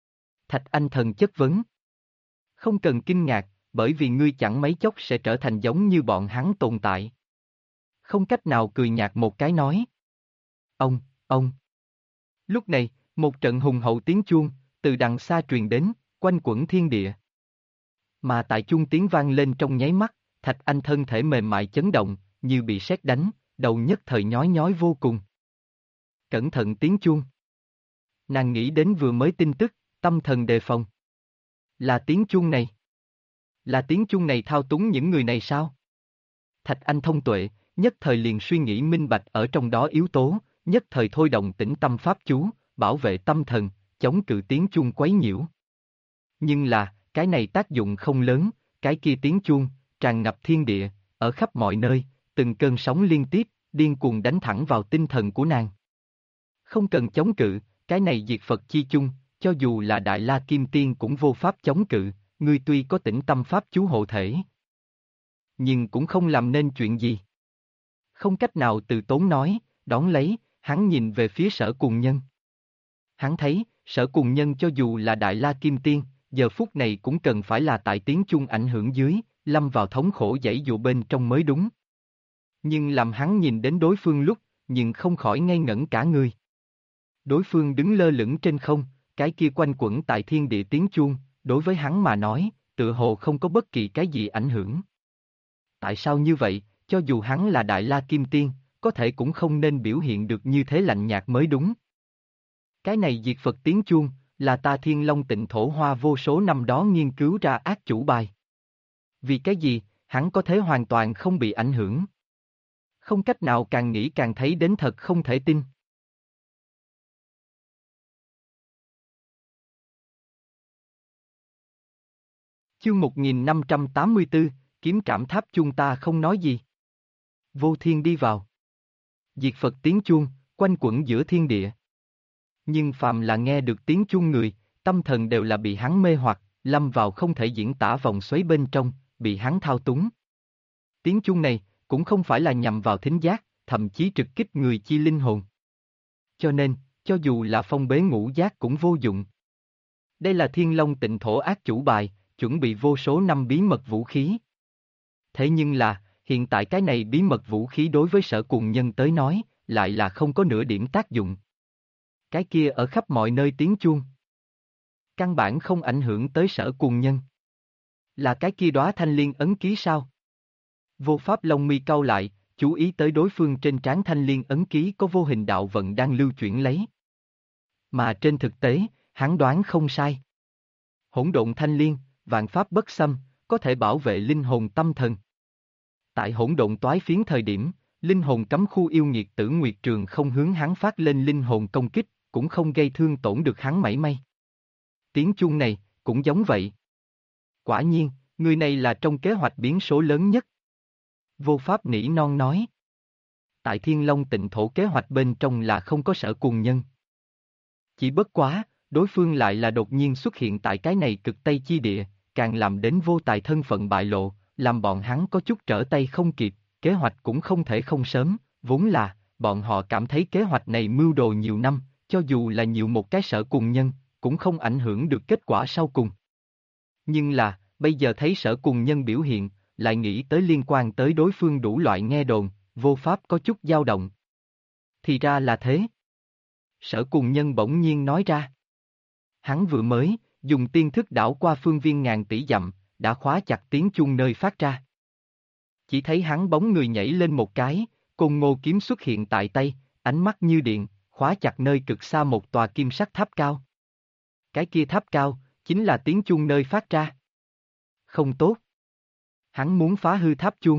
Thạch Anh Thần chất vấn. Không cần kinh ngạc, bởi vì ngươi chẳng mấy chốc sẽ trở thành giống như bọn hắn tồn tại. Không cách nào cười nhạt một cái nói. Ông. Lúc này, một trận hùng hậu tiếng chuông, từ đằng xa truyền đến, quanh quẩn thiên địa. Mà tại chuông tiếng vang lên trong nháy mắt, Thạch Anh thân thể mềm mại chấn động, như bị sét đánh, đầu nhất thời nhói nhói vô cùng. Cẩn thận tiếng chuông. Nàng nghĩ đến vừa mới tin tức, tâm thần đề phòng. Là tiếng chuông này. Là tiếng chuông này thao túng những người này sao? Thạch Anh thông tuệ, nhất thời liền suy nghĩ minh bạch ở trong đó yếu tố, nhất thời thôi động tĩnh tâm pháp chú, bảo vệ tâm thần, chống cự tiếng chuông quấy nhiễu. Nhưng là, cái này tác dụng không lớn, cái kia tiếng chuông, tràn ngập thiên địa, ở khắp mọi nơi, từng cơn sóng liên tiếp, điên cuồng đánh thẳng vào tinh thần của nàng. Không cần chống cự, cái này diệt Phật chi chung, cho dù là Đại La Kim Tiên cũng vô pháp chống cự, ngươi tuy có tĩnh tâm pháp chú hộ thể, nhưng cũng không làm nên chuyện gì. Không cách nào từ tốn nói, đón lấy, hắn nhìn về phía Sở Cùng Nhân. Hắn thấy, Sở Cùng Nhân cho dù là Đại La Kim Tiên, giờ phút này cũng cần phải là tại tiếng chuông ảnh hưởng dưới, lâm vào thống khổ giãy dụa bên trong mới đúng. Nhưng làm hắn nhìn đến đối phương lúc, nhưng không khỏi ngây ngẩn cả người. Đối phương đứng lơ lửng trên không, cái kia quanh quẩn tại thiên địa tiếng chuông, đối với hắn mà nói, tựa hồ không có bất kỳ cái gì ảnh hưởng. Tại sao như vậy, cho dù hắn là Đại La Kim Tiên, có thể cũng không nên biểu hiện được như thế lạnh nhạt mới đúng. Cái này diệt Phật tiếng chuông, là ta Thiên Long Tịnh Thổ Hoa vô số năm đó nghiên cứu ra ác chủ bài. Vì cái gì, hắn có thể hoàn toàn không bị ảnh hưởng. Không cách nào càng nghĩ càng thấy đến thật không thể tin. Chương 1584, kiếm trảm tháp chuông ta không nói gì. Vô Thiên đi vào. Diệt Phật tiếng chuông, quanh quẩn giữa thiên địa. Nhưng phàm là nghe được tiếng chuông người, tâm thần đều là bị hắn mê hoặc, lâm vào không thể diễn tả vòng xoáy bên trong, bị hắn thao túng. Tiếng chuông này, cũng không phải là nhằm vào thính giác, thậm chí trực kích người chi linh hồn. Cho nên, cho dù là phong bế ngũ giác cũng vô dụng. Đây là Thiên Long Tịnh Thổ ác chủ bài, chuẩn bị vô số năm bí mật vũ khí. Thế nhưng là, hiện tại cái này bí mật vũ khí đối với Sở Cùng Nhân tới nói, lại là không có nửa điểm tác dụng. Cái kia ở khắp mọi nơi tiếng chuông. Căn bản không ảnh hưởng tới Sở Cùng Nhân. Là cái kia đóa thanh liên ấn ký sao? Vô Pháp lông mi cau lại, chú ý tới đối phương trên trán thanh liên ấn ký có vô hình đạo vận đang lưu chuyển lấy. Mà trên thực tế, hắn đoán không sai. Hỗn độn thanh liên, vạn pháp bất xâm, có thể bảo vệ linh hồn tâm thần. Tại hỗn độn toái phiến thời điểm, linh hồn cấm khu yêu nghiệt Tử Nguyệt Trường không hướng hắn phát lên linh hồn công kích, cũng không gây thương tổn được hắn mảy may. Tiếng chuông này, cũng giống vậy. Quả nhiên, người này là trong kế hoạch biến số lớn nhất. Vô Pháp nỉ non nói. Tại Thiên Long Tịnh Thổ kế hoạch bên trong là không có Sở Cùng Nhân. Chỉ bất quá, đối phương lại là đột nhiên xuất hiện tại cái này cực Tây chi địa, càng làm đến vô tài thân phận bại lộ, làm bọn hắn có chút trở tay không kịp, kế hoạch cũng không thể không sớm, vốn là, bọn họ cảm thấy kế hoạch này mưu đồ nhiều năm, cho dù là nhiều một cái Sở Cùng Nhân, cũng không ảnh hưởng được kết quả sau cùng. Nhưng là, bây giờ thấy Sở Cùng Nhân biểu hiện, lại nghĩ tới liên quan tới đối phương đủ loại nghe đồn, Vô Pháp có chút dao động. Thì ra là thế. Sở Cùng Nhân bỗng nhiên nói ra. Hắn vừa mới, dùng tiên thức đảo qua phương viên ngàn tỷ dặm, đã khóa chặt tiếng chuông nơi phát ra. Chỉ thấy hắn bóng người nhảy lên một cái, côn ngô kiếm xuất hiện tại tay, ánh mắt như điện, khóa chặt nơi cực xa một tòa kim sắc tháp cao. Cái kia tháp cao, chính là tiếng chuông nơi phát ra. Không tốt. Hắn muốn phá hư tháp chuông.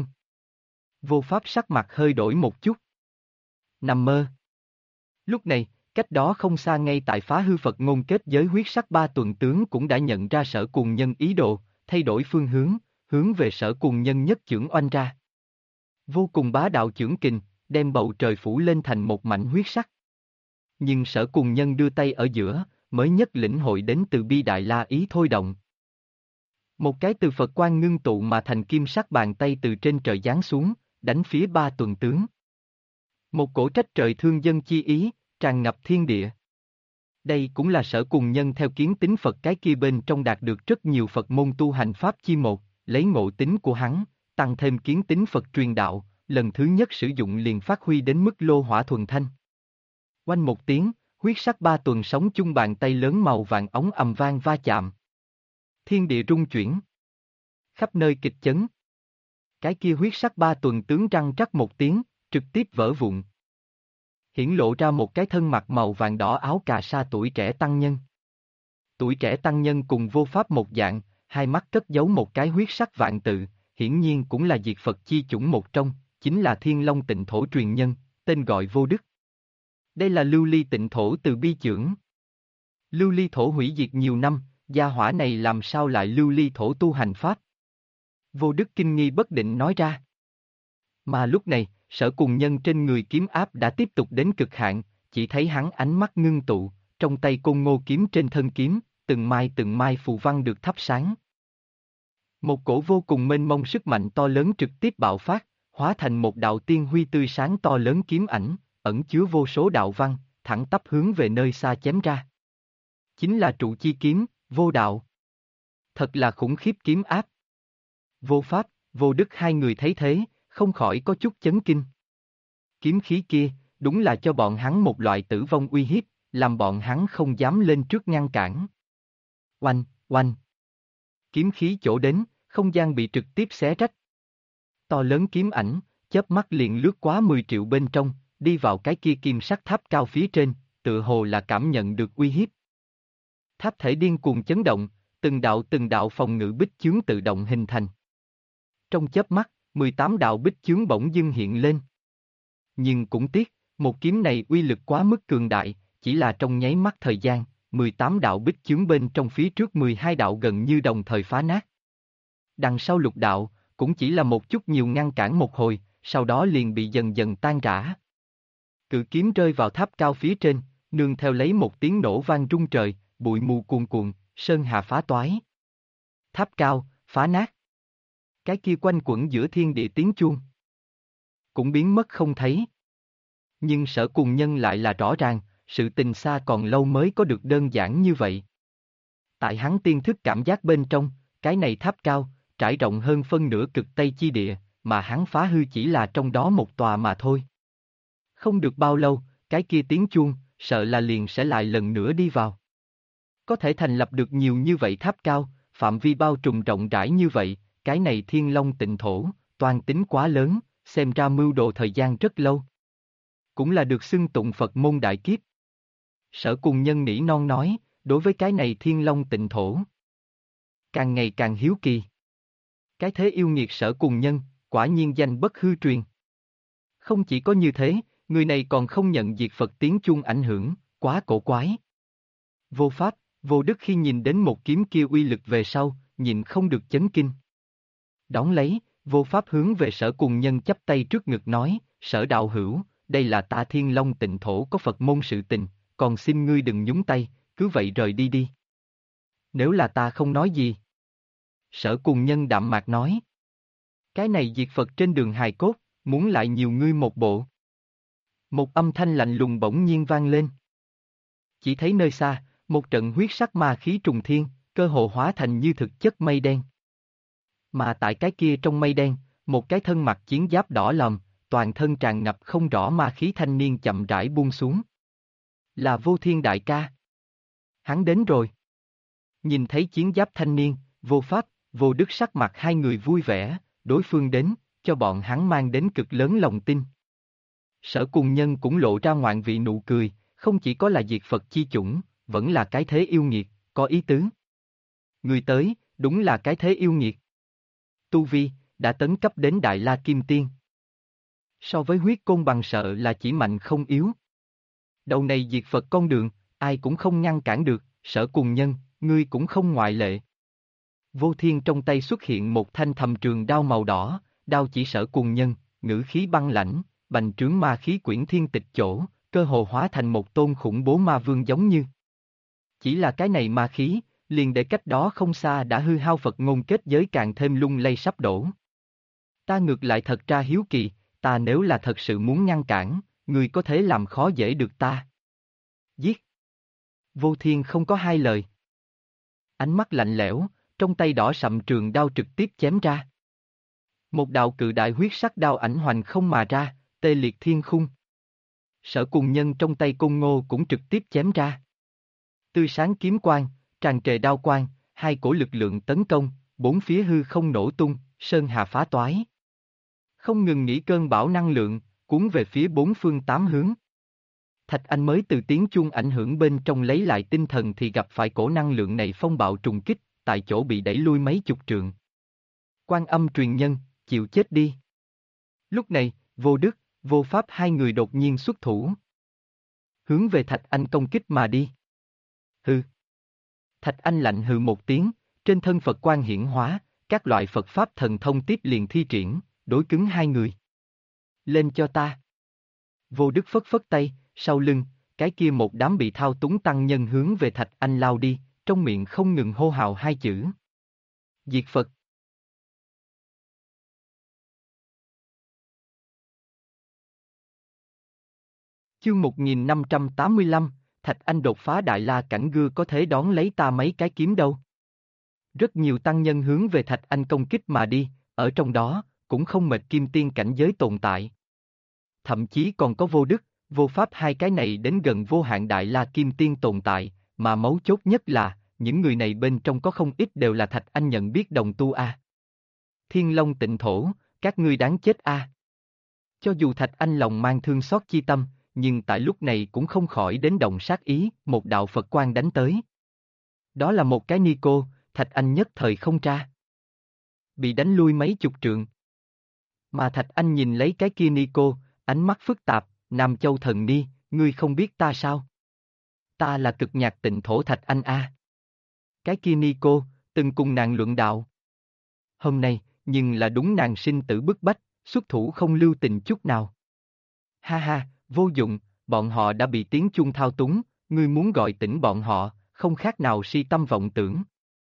Vô Pháp sắc mặt hơi đổi một chút. Nằm mơ. Lúc này, cách đó không xa ngay tại phá hư Phật ngôn kết giới huyết sắc ba tuần tướng cũng đã nhận ra Sở Cùng Nhân ý đồ, thay đổi phương hướng, hướng về Sở Cùng Nhân nhất chưởng oanh ra. Vô cùng bá đạo chưởng kình, đem bầu trời phủ lên thành một mảnh huyết sắc. Nhưng Sở Cùng Nhân đưa tay ở giữa, mới nhất lĩnh hội đến từ bi đại la ý thôi động. Một cái từ Phật quan ngưng tụ mà thành kim sắc bàn tay từ trên trời giáng xuống, đánh phía ba tuần tướng. Một cổ trách trời thương dân chi ý, tràn ngập thiên địa. Đây cũng là Sở Cùng Nhân theo kiến tính Phật cái kia bên trong đạt được rất nhiều Phật môn tu hành pháp chi một, lấy ngộ tính của hắn, tăng thêm kiến tính Phật truyền đạo, lần thứ nhất sử dụng liền phát huy đến mức lô hỏa thuần thanh. Oanh một tiếng, huyết sắc ba tuần sóng chung bàn tay lớn màu vàng ống ầm vang va chạm. Thiên địa rung chuyển. Khắp nơi kịch chấn. Cái kia huyết sắc ba tuần tướng răng rắc một tiếng, trực tiếp vỡ vụn. Hiển lộ ra một cái thân mặc màu vàng đỏ áo cà sa tuổi trẻ tăng nhân. Tuổi trẻ tăng nhân cùng vô pháp một dạng, hai mắt cất giấu một cái huyết sắc vạn tự, hiển nhiên cũng là diệt Phật chi chủng một trong, chính là Thiên Long Tịnh Thổ truyền nhân, tên gọi Vô Đức. Đây là lưu ly tịnh thổ từ bi chưởng. Lưu ly thổ hủy diệt nhiều năm, gia hỏa này làm sao lại lưu ly thổ tu hành pháp? Vô Đức kinh nghi bất định nói ra. Mà lúc này, Sở Cùng Nhân trên người kiếm áp đã tiếp tục đến cực hạn, chỉ thấy hắn ánh mắt ngưng tụ, trong tay côn ngô kiếm trên thân kiếm, từng mai phù văn được thắp sáng. Một cổ vô cùng mênh mông sức mạnh to lớn trực tiếp bạo phát, hóa thành một đạo tiên huy tươi sáng to lớn kiếm ảnh, ẩn chứa vô số đạo văn, thẳng tắp hướng về nơi xa chém ra. Chính là trụ chi kiếm, Vô Đạo. Thật là khủng khiếp kiếm áp. Vô Pháp, Vô Đức hai người thấy thế, không khỏi có chút chấn kinh. Kiếm khí kia, đúng là cho bọn hắn một loại tử vong uy hiếp, làm bọn hắn không dám lên trước ngăn cản. Oanh, oanh. Kiếm khí chỗ đến, không gian bị trực tiếp xé rách. To lớn kiếm ảnh, chớp mắt liền lướt quá 10 triệu bên trong, đi vào cái kia kim sắc tháp cao phía trên, tựa hồ là cảm nhận được uy hiếp. Tháp thể điên cuồng chấn động, từng đạo phòng ngự bích chướng tự động hình thành. Trong chớp mắt, 18 đạo bích chướng bỗng dưng hiện lên. Nhưng cũng tiếc, một kiếm này uy lực quá mức cường đại, chỉ là trong nháy mắt thời gian, 18 đạo bích chướng bên trong phía trước 12 đạo gần như đồng thời phá nát. Đằng sau lục đạo, cũng chỉ là một chút nhiều ngăn cản một hồi, sau đó liền bị dần dần tan rã. Cự kiếm rơi vào tháp cao phía trên, nương theo lấy một tiếng nổ vang rung trời, bụi mù cuồn cuộn, sơn hà phá toái. Tháp cao, phá nát. Cái kia quanh quẩn giữa thiên địa tiếng chuông cũng biến mất không thấy. Nhưng Sở Cùng Nhân lại là rõ ràng, sự tình xa còn lâu mới có được đơn giản như vậy. Tại hắn tiên thức cảm giác bên trong, cái này tháp cao, trải rộng hơn phân nửa cực Tây chi địa, mà hắn phá hư chỉ là trong đó một tòa mà thôi. Không được bao lâu, cái kia tiếng chuông, sợ là liền sẽ lại lần nữa đi vào. Có thể thành lập được nhiều như vậy tháp cao, phạm vi bao trùm rộng rãi như vậy, cái này Thiên Long Tịnh Thổ, toan tính quá lớn, xem ra mưu đồ thời gian rất lâu. Cũng là được xưng tụng Phật môn đại kiếp. Sở Cùng Nhân nỉ non nói, đối với cái này Thiên Long Tịnh Thổ, càng ngày càng hiếu kỳ. Cái thế yêu nghiệt Sở Cùng Nhân, quả nhiên danh bất hư truyền. Không chỉ có như thế, người này còn không nhận diệt Phật tiếng chuông ảnh hưởng, quá cổ quái. Vô Pháp, Vô Đức khi nhìn đến một kiếm kia uy lực về sau, nhìn không được chấn kinh. Đón lấy, Vô Pháp hướng về Sở Cùng Nhân chắp tay trước ngực nói, Sở đạo hữu, đây là ta Thiên Long Tịnh Thổ có Phật môn sự tình, còn xin ngươi đừng nhúng tay, cứ vậy rời đi đi. Nếu là ta không nói gì. Sở Cùng Nhân đạm mạc nói. Cái này diệt Phật trên đường hài cốt, muốn lại nhiều ngươi một bộ. Một âm thanh lạnh lùng bỗng nhiên vang lên. Chỉ thấy nơi xa, một trận huyết sắc ma khí trùng thiên, cơ hồ hóa thành như thực chất mây đen. Mà tại cái kia trong mây đen, một cái thân mặc chiến giáp đỏ lòm, toàn thân tràn ngập không rõ ma khí thanh niên chậm rãi buông xuống. Là Vô Thiên đại ca. Hắn đến rồi. Nhìn thấy chiến giáp thanh niên, Vô Pháp, Vô Đức sắc mặt hai người vui vẻ, đối phương đến, cho bọn hắn mang đến cực lớn lòng tin. Sở Cùng Nhân cũng lộ ra ngoạn vị nụ cười, không chỉ có là diệt Phật chi chủng, vẫn là cái thế yêu nghiệt, có ý tứ. Người tới, đúng là cái thế yêu nghiệt. Tu vi, đã tấn cấp đến Đại La Kim Tiên. So với huyết côn bằng sợ là chỉ mạnh không yếu. Đầu này diệt Phật con đường, ai cũng không ngăn cản được, Sở Cùng Nhân, ngươi cũng không ngoại lệ. Vô Thiên trong tay xuất hiện một thanh thầm trường đao màu đỏ, đao chỉ Sở Cùng Nhân, ngữ khí băng lãnh, bành trướng ma khí quyển thiên tịch chỗ, cơ hồ hóa thành một tôn khủng bố ma vương giống như. Chỉ là cái này ma khí, liền để cách đó không xa đã hư hao Phật ngôn kết giới càng thêm lung lay sắp đổ. Ta ngược lại thật ra hiếu kỳ, ta nếu là thật sự muốn ngăn cản, ngươi có thể làm khó dễ được ta. Giết! Vô Thiên không có hai lời. Ánh mắt lạnh lẽo, trong tay đỏ sậm trường đao trực tiếp chém ra. Một đạo cự đại huyết sắc đao ảnh hoành không mà ra, tê liệt thiên khung. Sở Cùng Nhân trong tay Côn Ngô cũng trực tiếp chém ra. Tươi sáng kiếm quang, tràn trề đao quang, hai cổ lực lượng tấn công, bốn phía hư không nổ tung, sơn hà phá toái. Không ngừng nghỉ cơn bão năng lượng, cuốn về phía bốn phương tám hướng. Thạch Anh mới từ tiếng chuông ảnh hưởng bên trong lấy lại tinh thần thì gặp phải cổ năng lượng này phong bạo trùng kích, tại chỗ bị đẩy lui mấy chục trượng. Quan Âm truyền nhân, chịu chết đi. Lúc này, Vô Đức, Vô Pháp hai người đột nhiên xuất thủ. Hướng về Thạch Anh công kích mà đi. Hừ. Thạch Anh lạnh hừ một tiếng, trên thân Phật quang hiển hóa, các loại Phật Pháp thần thông tiếp liền thi triển, đối cứng hai người. Lên cho ta. Vô Đức phất phất tay, sau lưng, cái kia một đám bị thao túng tăng nhân hướng về Thạch Anh lao đi, trong miệng không ngừng hô hào hai chữ. Diệt Phật. Chương 1585, Thạch Anh đột phá Đại La cảnh gưa có thể đón lấy ta mấy cái kiếm đâu. Rất nhiều tăng nhân hướng về Thạch Anh công kích mà đi, ở trong đó, cũng không mệt kim tiên cảnh giới tồn tại. Thậm chí còn có Vô Đức, Vô Pháp hai cái này đến gần vô hạn Đại La kim tiên tồn tại, mà mấu chốt nhất là, những người này bên trong có không ít đều là Thạch Anh nhận biết đồng tu a. Thiên Long Tịnh Thổ, các ngươi đáng chết a. Cho dù Thạch Anh lòng mang thương xót chi tâm, nhưng tại lúc này cũng không khỏi đến động sát ý, một đạo Phật quang đánh tới. Đó là một cái ni cô, Thạch Anh nhất thời không tra. Bị đánh lui mấy chục trượng. Mà Thạch Anh nhìn lấy cái kia ni cô, ánh mắt phức tạp, Nam Châu Thần Ni, ngươi không biết ta sao? Ta là Cực Nhạc Tịnh Thổ Thạch Anh a. Cái kia ni cô, từng cùng nàng luận đạo. Hôm nay, nhưng là đúng nàng sinh tử bức bách, xuất thủ không lưu tình chút nào. Ha ha, vô dụng, bọn họ đã bị tiếng chuông thao túng, ngươi muốn gọi tỉnh bọn họ, không khác nào si tâm vọng tưởng.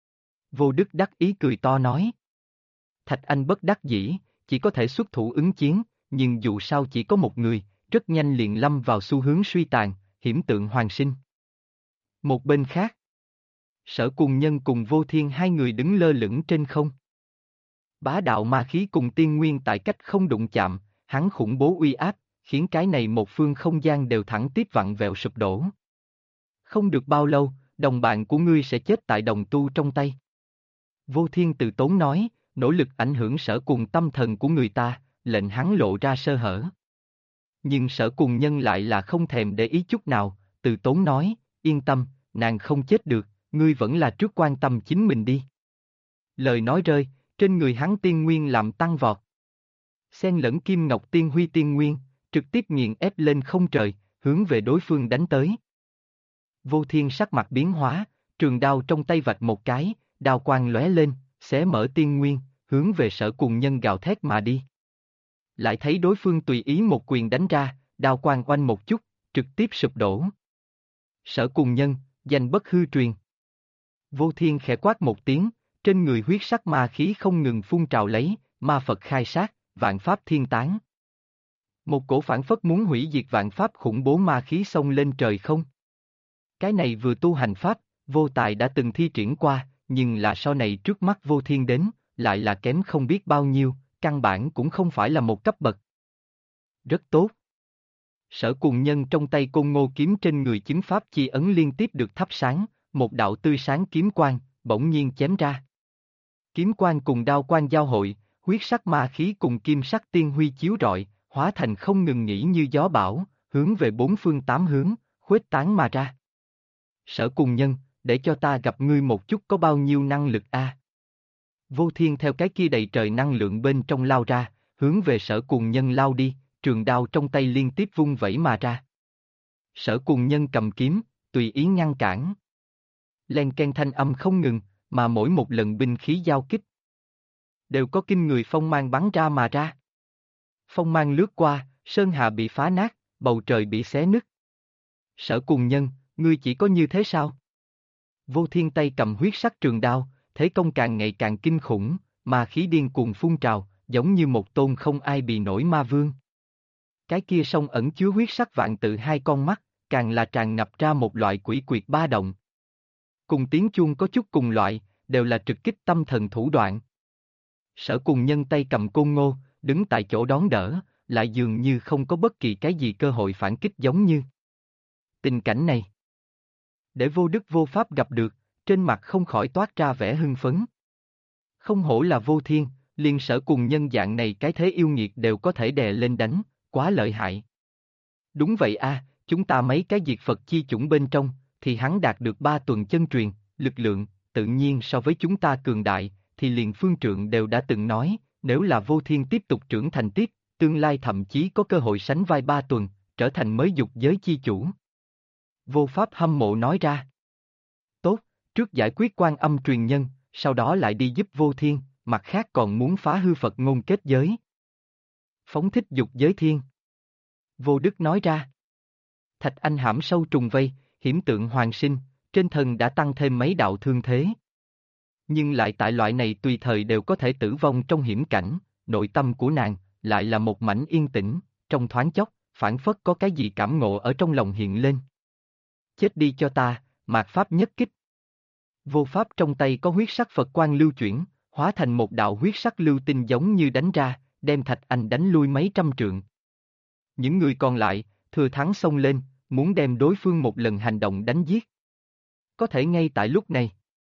Vô Đức đắc ý cười to nói. Thạch Anh bất đắc dĩ, chỉ có thể xuất thủ ứng chiến, nhưng dù sao chỉ có một người, rất nhanh liền lâm vào xu hướng suy tàn, hiểm tượng hoàn sinh. Một bên khác, Sở Cùng Nhân cùng Vô Thiên hai người đứng lơ lửng trên không. Bá đạo ma khí cùng tiên nguyên tại cách không đụng chạm, hắn khủng bố uy áp, khiến cái này một phương không gian đều thẳng tiếp vặn vẹo sụp đổ. Không được bao lâu, đồng bạn của ngươi sẽ chết tại đồng tu trong tay. Vô Thiên từ tốn nói, nỗ lực ảnh hưởng Sở Cùng tâm thần của người ta, lệnh hắn lộ ra sơ hở. Nhưng Sở Cùng Nhân lại là không thèm để ý chút nào, từ tốn nói, yên tâm, nàng không chết được, ngươi vẫn là trước quan tâm chính mình đi. Lời nói rơi, trên người hắn tiên nguyên làm tăng vọt. Xen lẫn kim ngọc tiên huy tiên nguyên, trực tiếp nghiền ép lên không trời, hướng về đối phương đánh tới. Vô Thiên sắc mặt biến hóa, trường đao trong tay vạch một cái, đao quang lóe lên, xé mở tiên nguyên, hướng về Sở Cùng Nhân gào thét mà đi. Lại thấy đối phương tùy ý một quyền đánh ra, đao quang oanh một chút, trực tiếp sụp đổ. Sở Cùng Nhân, danh bất hư truyền. Vô Thiên khẽ quát một tiếng, trên người huyết sắc ma khí không ngừng phun trào lấy, ma Phật khai sát, vạn pháp thiên tán. Một cổ phản phất muốn hủy diệt vạn pháp khủng bố ma khí xông lên trời không. Cái này vừa tu hành pháp, Vô Tài đã từng thi triển qua, nhưng là sau này trước mắt Vô Thiên đến, lại là kém không biết bao nhiêu, căn bản cũng không phải là một cấp bậc. Rất tốt. Sở Cùng Nhân trong tay Côn Ngô kiếm trên người chứng pháp chi ấn liên tiếp được thắp sáng, một đạo tươi sáng kiếm quang, bỗng nhiên chém ra. Kiếm quang cùng đao quang giao hội, huyết sắc ma khí cùng kim sắc tiên huy chiếu rọi, hóa thành không ngừng nghỉ như gió bão, hướng về bốn phương tám hướng, khuếch tán mà ra. Sở Cùng Nhân, để cho ta gặp ngươi một chút có bao nhiêu năng lực a? Vô Thiên theo cái kia đầy trời năng lượng bên trong lao ra, hướng về Sở Cùng Nhân lao đi, trường đao trong tay liên tiếp vung vẩy mà ra. Sở Cùng Nhân cầm kiếm, tùy ý ngăn cản. Len ken thanh âm không ngừng, mà mỗi một lần binh khí giao kích, đều có kinh người phong mang bắn ra mà ra. Phong mang lướt qua, sơn hà bị phá nát, bầu trời bị xé nứt. Sở Cùng Nhân, ngươi chỉ có như thế sao? Vô Thiên tay cầm huyết sắc trường đao, thế công càng ngày càng kinh khủng, ma khí điên cuồng phun trào, giống như một tôn không ai bị nổi ma vương. Cái kia song ẩn chứa huyết sắc vạn tự hai con mắt, càng là tràn ngập ra một loại quỷ quyệt ba động. Cùng tiếng chuông có chút cùng loại, đều là trực kích tâm thần thủ đoạn. Sở Cùng Nhân tay cầm côn ngô, đứng tại chỗ đón đỡ, lại dường như không có bất kỳ cái gì cơ hội phản kích giống như. Tình cảnh này, để Vô Đức Vô Pháp gặp được, trên mặt không khỏi toát ra vẻ hưng phấn. Không hổ là Vô Thiên, liền Sở Cùng Nhân dạng này cái thế yêu nghiệt đều có thể đè lên đánh, quá lợi hại. Đúng vậy a, chúng ta mấy cái diệt Phật chi chủng bên trong, thì hắn đạt được 3 tuần chân truyền, lực lượng, tự nhiên so với chúng ta cường đại, thì liền phương trượng đều đã từng nói, nếu là Vô Thiên tiếp tục trưởng thành tiếp, tương lai thậm chí có cơ hội sánh vai 3 tuần, trở thành mới dục giới chi chủ. Vô Pháp hâm mộ nói ra. Tốt, trước giải quyết Quan Âm truyền nhân, sau đó lại đi giúp Vô Thiên, mặt khác còn muốn phá hư Phật ngôn kết giới. Phóng thích dục giới thiên. Vô Đức nói ra. Thạch Anh hãm sâu trùng vây, hiểm tượng hoàn sinh, trên thân đã tăng thêm mấy đạo thương thế. Nhưng lại tại loại này tùy thời đều có thể tử vong trong hiểm cảnh, nội tâm của nàng, lại là một mảnh yên tĩnh, trong thoáng chốc, phảng phất có cái gì cảm ngộ ở trong lòng hiện lên. Chết đi cho ta, mạt Pháp nhất kích. Vô Pháp trong tay có huyết sắc Phật quang lưu chuyển, hóa thành một đạo huyết sắc lưu tinh giống như đánh ra, đem Thạch Anh đánh lui mấy trăm trượng. Những người còn lại, thừa thắng xông lên, muốn đem đối phương một lần hành động đánh giết. Có thể ngay tại lúc này,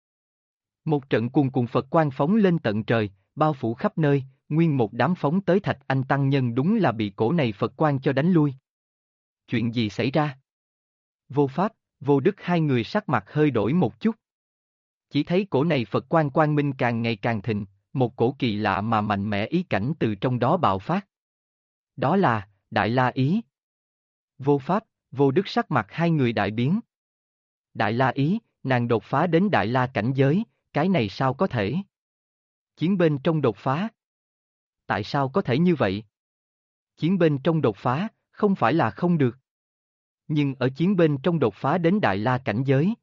một trận cuồn cuộn Phật quang phóng lên tận trời, bao phủ khắp nơi, nguyên một đám phóng tới Thạch Anh tăng nhân đúng là bị cổ này Phật quang cho đánh lui. Chuyện gì xảy ra? Vô Pháp, Vô Đức hai người sắc mặt hơi đổi một chút. Chỉ thấy cổ này Phật quang quang minh càng ngày càng thịnh, một cổ kỳ lạ mà mạnh mẽ ý cảnh từ trong đó bạo phát. Đó là Đại La Ý. Vô Pháp, Vô Đức sắc mặt hai người đại biến. Đại La Ý, nàng đột phá đến Đại La cảnh giới, cái này sao có thể? Chiến bên trong đột phá. Tại sao có thể như vậy? Chiến bên trong đột phá, không phải là không được. Nhưng ở chiến bên trong đột phá đến Đại La cảnh giới.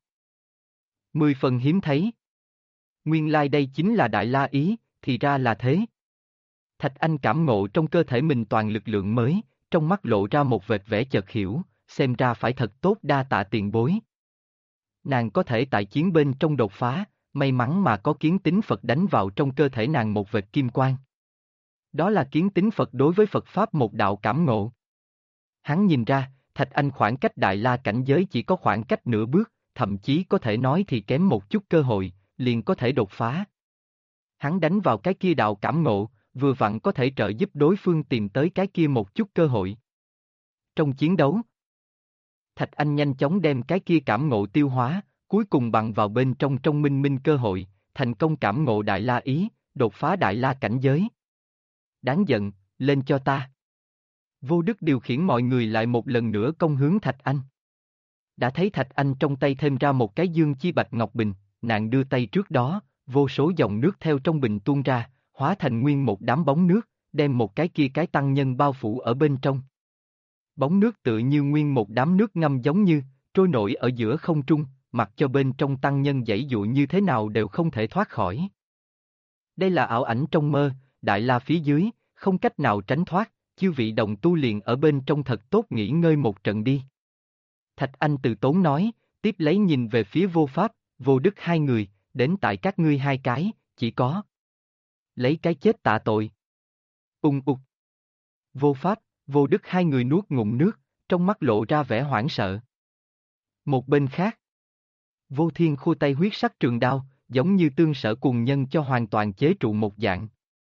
10 phần hiếm thấy. Nguyên lai đây chính là Đại La Ý, thì ra là thế. Thạch Anh cảm ngộ trong cơ thể mình toàn lực lượng mới, trong mắt lộ ra một vệt vẻ chợt hiểu, xem ra phải thật tốt đa tạ tiền bối. Nàng có thể tại chiến bên trong đột phá, may mắn mà có kiến tính Phật đánh vào trong cơ thể nàng một vệt kim quang. Đó là kiến tính Phật đối với Phật Pháp một đạo cảm ngộ. Hắn nhìn ra, Thạch Anh khoảng cách Đại La cảnh giới chỉ có khoảng cách nửa bước, thậm chí có thể nói thì kém một chút cơ hội, liền có thể đột phá. Hắn đánh vào cái kia đạo cảm ngộ, vừa vặn có thể trợ giúp đối phương tìm tới cái kia một chút cơ hội. Trong chiến đấu, Thạch Anh nhanh chóng đem cái kia cảm ngộ tiêu hóa, cuối cùng bằng vào bên trong minh minh cơ hội, thành công cảm ngộ Đại La Ý, đột phá Đại La cảnh giới. Đáng giận, lên cho ta. Vô Đức điều khiển mọi người lại một lần nữa công hướng Thạch Anh. Đã thấy Thạch Anh trong tay thêm ra một cái dương chi bạch ngọc bình, nàng đưa tay trước đó, vô số dòng nước theo trong bình tuôn ra, hóa thành nguyên một đám bóng nước, đem một cái kia cái tăng nhân bao phủ ở bên trong. Bóng nước tự như nguyên một đám nước ngâm giống như, trôi nổi ở giữa không trung, mặc cho bên trong tăng nhân giãy dụa như thế nào đều không thể thoát khỏi. Đây là ảo ảnh trong mơ, Đại La phía dưới, không cách nào tránh thoát, chư vị đồng tu liền ở bên trong thật tốt nghỉ ngơi một trận đi. Thạch Anh từ tốn nói, tiếp lấy nhìn về phía Vô Pháp, Vô Đức hai người, đến tại các ngươi hai cái, chỉ có lấy cái chết tạ tội. Ục. Vô Pháp, Vô Đức hai người nuốt ngụm nước, trong mắt lộ ra vẻ hoảng sợ. Một bên khác, Vô Thiên khua tay huyết sắc trường đao, giống như tương Sở Cùng Nhân cho hoàn toàn chế trụ một dạng.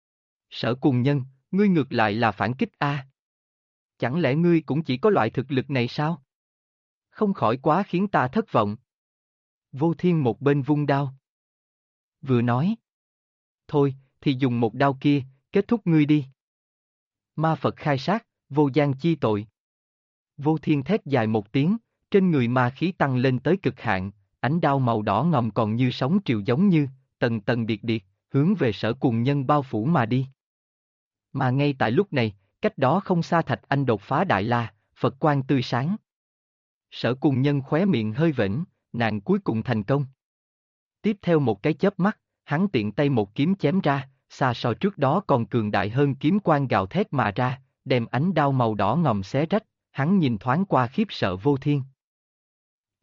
Sở Cùng Nhân, ngươi ngược lại là phản kích a? Chẳng lẽ ngươi cũng chỉ có loại thực lực này sao? Không khỏi quá khiến ta thất vọng. Vô Thiên một bên vung đao. Vừa nói. Thôi, thì dùng một đao kia, kết thúc ngươi đi. Ma Phật khai sát, vô gian chi tội. Vô Thiên thét dài một tiếng, trên người ma khí tăng lên tới cực hạn, ánh đao màu đỏ ngòm còn như sóng triều giống như, tầng tầng điệt điệt, hướng về Sở Cùng Nhân bao phủ mà đi. Mà ngay tại lúc này, cách đó không xa Thạch Anh đột phá Đại La, Phật quang tươi sáng. Sở Cùng Nhân khóe miệng hơi vểnh, nàng cuối cùng thành công. Tiếp theo một cái chớp mắt, hắn tiện tay một kiếm chém ra, xa so trước đó còn cường đại hơn kiếm quang gào thét mà ra, đem ánh đao màu đỏ ngòm xé rách, hắn nhìn thoáng qua khiếp sợ Vô Thiên,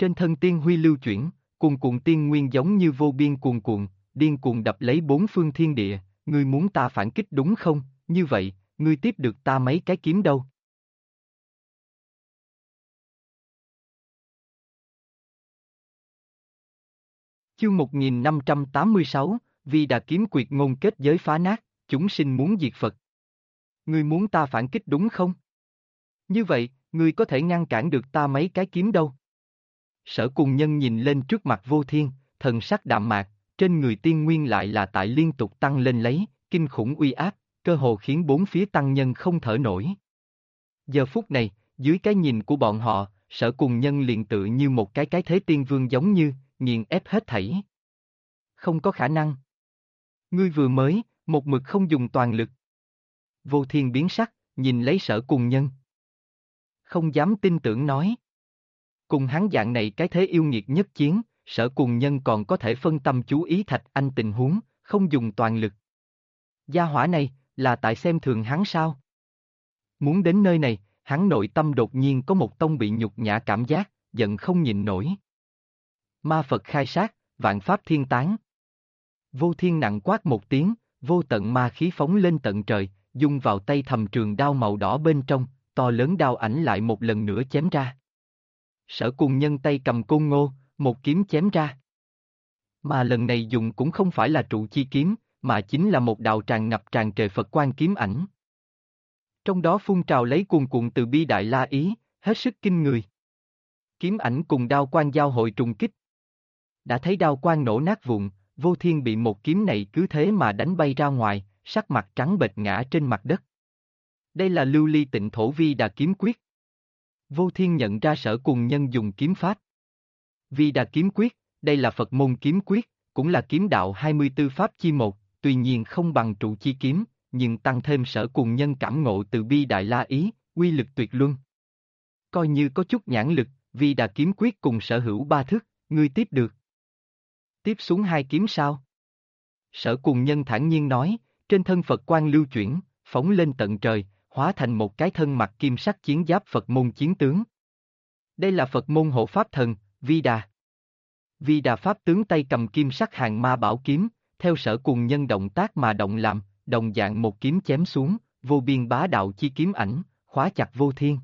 Trên thân tiên huy lưu chuyển, cuồn cuộn tiên nguyên giống như vô biên cuồn cuộn, điên cuồng đập lấy bốn phương thiên địa, ngươi muốn ta phản kích đúng không? Như vậy, ngươi tiếp được ta mấy cái kiếm đâu? Chương 1586, vì đã kiếm quyệt ngôn kết giới phá nát, chúng sinh muốn diệt Phật. Ngươi muốn ta phản kích đúng không? Như vậy, ngươi có thể ngăn cản được ta mấy cái kiếm đâu? Sở Cùng Nhân nhìn lên trước mặt Vô Thiên, thần sắc đạm mạc, trên người tiên nguyên lại là tại liên tục tăng lên lấy, kinh khủng uy áp, cơ hồ khiến bốn phía tăng nhân không thở nổi. Giờ phút này, dưới cái nhìn của bọn họ, Sở Cùng Nhân liền tự như một cái thế tiên vương giống như, nghiền ép hết thảy. Không có khả năng. Ngươi vừa mới, một mực không dùng toàn lực. Vô Thiên biến sắc, nhìn lấy Sở Cùng Nhân. Không dám tin tưởng nói. Cùng hắn dạng này cái thế yêu nghiệt nhất chiến, Sở Cùng Nhân còn có thể phân tâm chú ý Thạch Anh tình huống, không dùng toàn lực. Gia hỏa này, là tại xem thường hắn sao? Muốn đến nơi này, hắn nội tâm đột nhiên có một tông bị nhục nhã cảm giác, giận không nhịn nổi. Ma Phật khai sát, vạn pháp thiên tán. Vô Thiên nặng quát một tiếng, vô tận ma khí phóng lên tận trời, dung vào tay thầm trường đao màu đỏ bên trong, to lớn đao ảnh lại một lần nữa chém ra. Sở Cùng Nhân tay cầm côn ngô, một kiếm chém ra. Mà lần này dùng cũng không phải là trụ chi kiếm, mà chính là một đạo tràn ngập tràn trề Phật quan kiếm ảnh. Trong đó phun trào lấy cuồn cuộn từ bi đại la ý, hết sức kinh người. Kiếm ảnh cùng đao quan giao hội trùng kích. Đã thấy đao quan nổ nát vụn, Vô Thiên bị một kiếm này cứ thế mà đánh bay ra ngoài, sắc mặt trắng bệch ngã trên mặt đất. Đây là lưu ly tịnh thổ vi đà kiếm quyết. Vô Thiên nhận ra Sở Cùng Nhân dùng kiếm pháp. Vi đà kiếm quyết, đây là Phật môn kiếm quyết, cũng là kiếm đạo 24 pháp chi một, tuy nhiên không bằng trụ chi kiếm, nhưng tăng thêm Sở Cùng Nhân cảm ngộ từ bi đại la ý, uy lực tuyệt luân. Coi như có chút nhãn lực, Vi đà kiếm quyết cùng sở hữu ba thức, ngươi tiếp được. Tiếp xuống hai kiếm sao? Sở Cùng Nhân thản nhiên nói, trên thân Phật quang lưu chuyển, phóng lên tận trời, hóa thành một cái thân mặc kim sắc chiến giáp Phật môn chiến tướng. Đây là Phật môn hộ pháp thần, Vi Đà. Vi Đà pháp tướng tay cầm kim sắc hàng ma bảo kiếm, theo Sở Cùng Nhân động tác mà động làm, đồng dạng một kiếm chém xuống, vô biên bá đạo chi kiếm ảnh, khóa chặt Vô Thiên.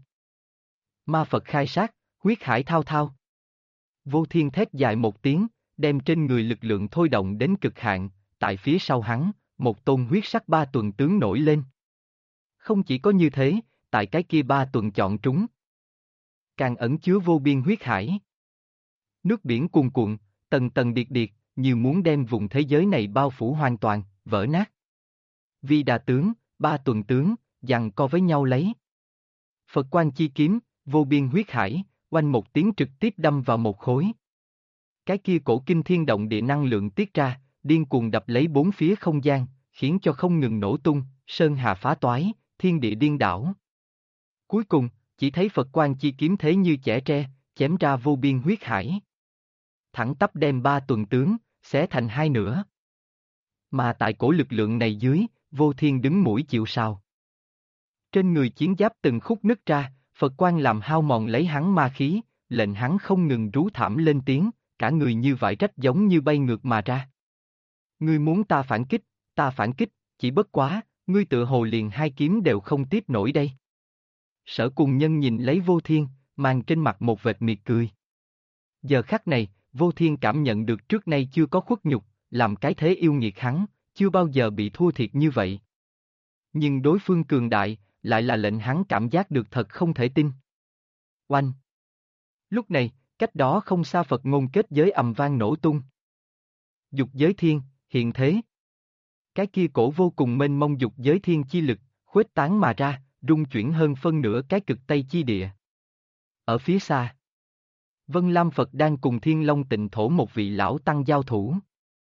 Ma Phật khai sát, huyết hải thao thao. Vô Thiên thét dài một tiếng, đem trên người lực lượng thôi động đến cực hạn, tại phía sau hắn, một tôn huyết sắc ba tuần tướng nổi lên. Không chỉ có như thế, tại cái kia ba tuần chọn trúng, càng ẩn chứa vô biên huyết hải. Nước biển cuồn cuộn, tầng tầng điệt điệt, như muốn đem vùng thế giới này bao phủ hoàn toàn, vỡ nát. Vi đà tướng, ba tuần tướng, giằng co với nhau lấy. Phật quan chi kiếm, vô biên huyết hải, oanh một tiếng trực tiếp đâm vào một khối. Cái kia cổ kinh thiên động địa năng lượng tiết ra, điên cuồng đập lấy bốn phía không gian, khiến cho không ngừng nổ tung, sơn hà phá toái, thiên địa điên đảo. Cuối cùng, chỉ thấy Phật quan chi kiếm thế như chẻ tre, chém ra vô biên huyết hải. Thẳng tắp đem ba tuần tướng, xé thành hai nửa. Mà tại cổ lực lượng này dưới, Vô Thiên đứng mũi chịu sào. Trên người chiến giáp từng khúc nứt ra, Phật quan làm hao mòn lấy hắn ma khí, lệnh hắn không ngừng rú thảm lên tiếng, cả người như vải rách giống như bay ngược mà ra. Ngươi muốn ta phản kích, chỉ bất quá, ngươi tựa hồ liền hai kiếm đều không tiếp nổi đây. Sở Cùng Nhân nhìn lấy Vô Thiên, mang trên mặt một vệt miệt cười. Giờ khắc này, Vô Thiên cảm nhận được trước nay chưa có khuất nhục, làm cái thế yêu nghiệt hắn, chưa bao giờ bị thua thiệt như vậy. Nhưng đối phương cường đại, lại là lệnh hắn cảm giác được thật không thể tin. Oanh! Lúc này, cách đó không xa Phật ngôn kết giới ầm vang nổ tung. Dục giới thiên, hiện thế. Cái kia cổ vô cùng mênh mông dục giới thiên chi lực, khuếch tán mà ra, rung chuyển hơn phân nửa cái cực Tây chi địa. Ở phía xa, Vân Lam Phật đang cùng Thiên Long Tịnh Thổ một vị lão tăng giao thủ.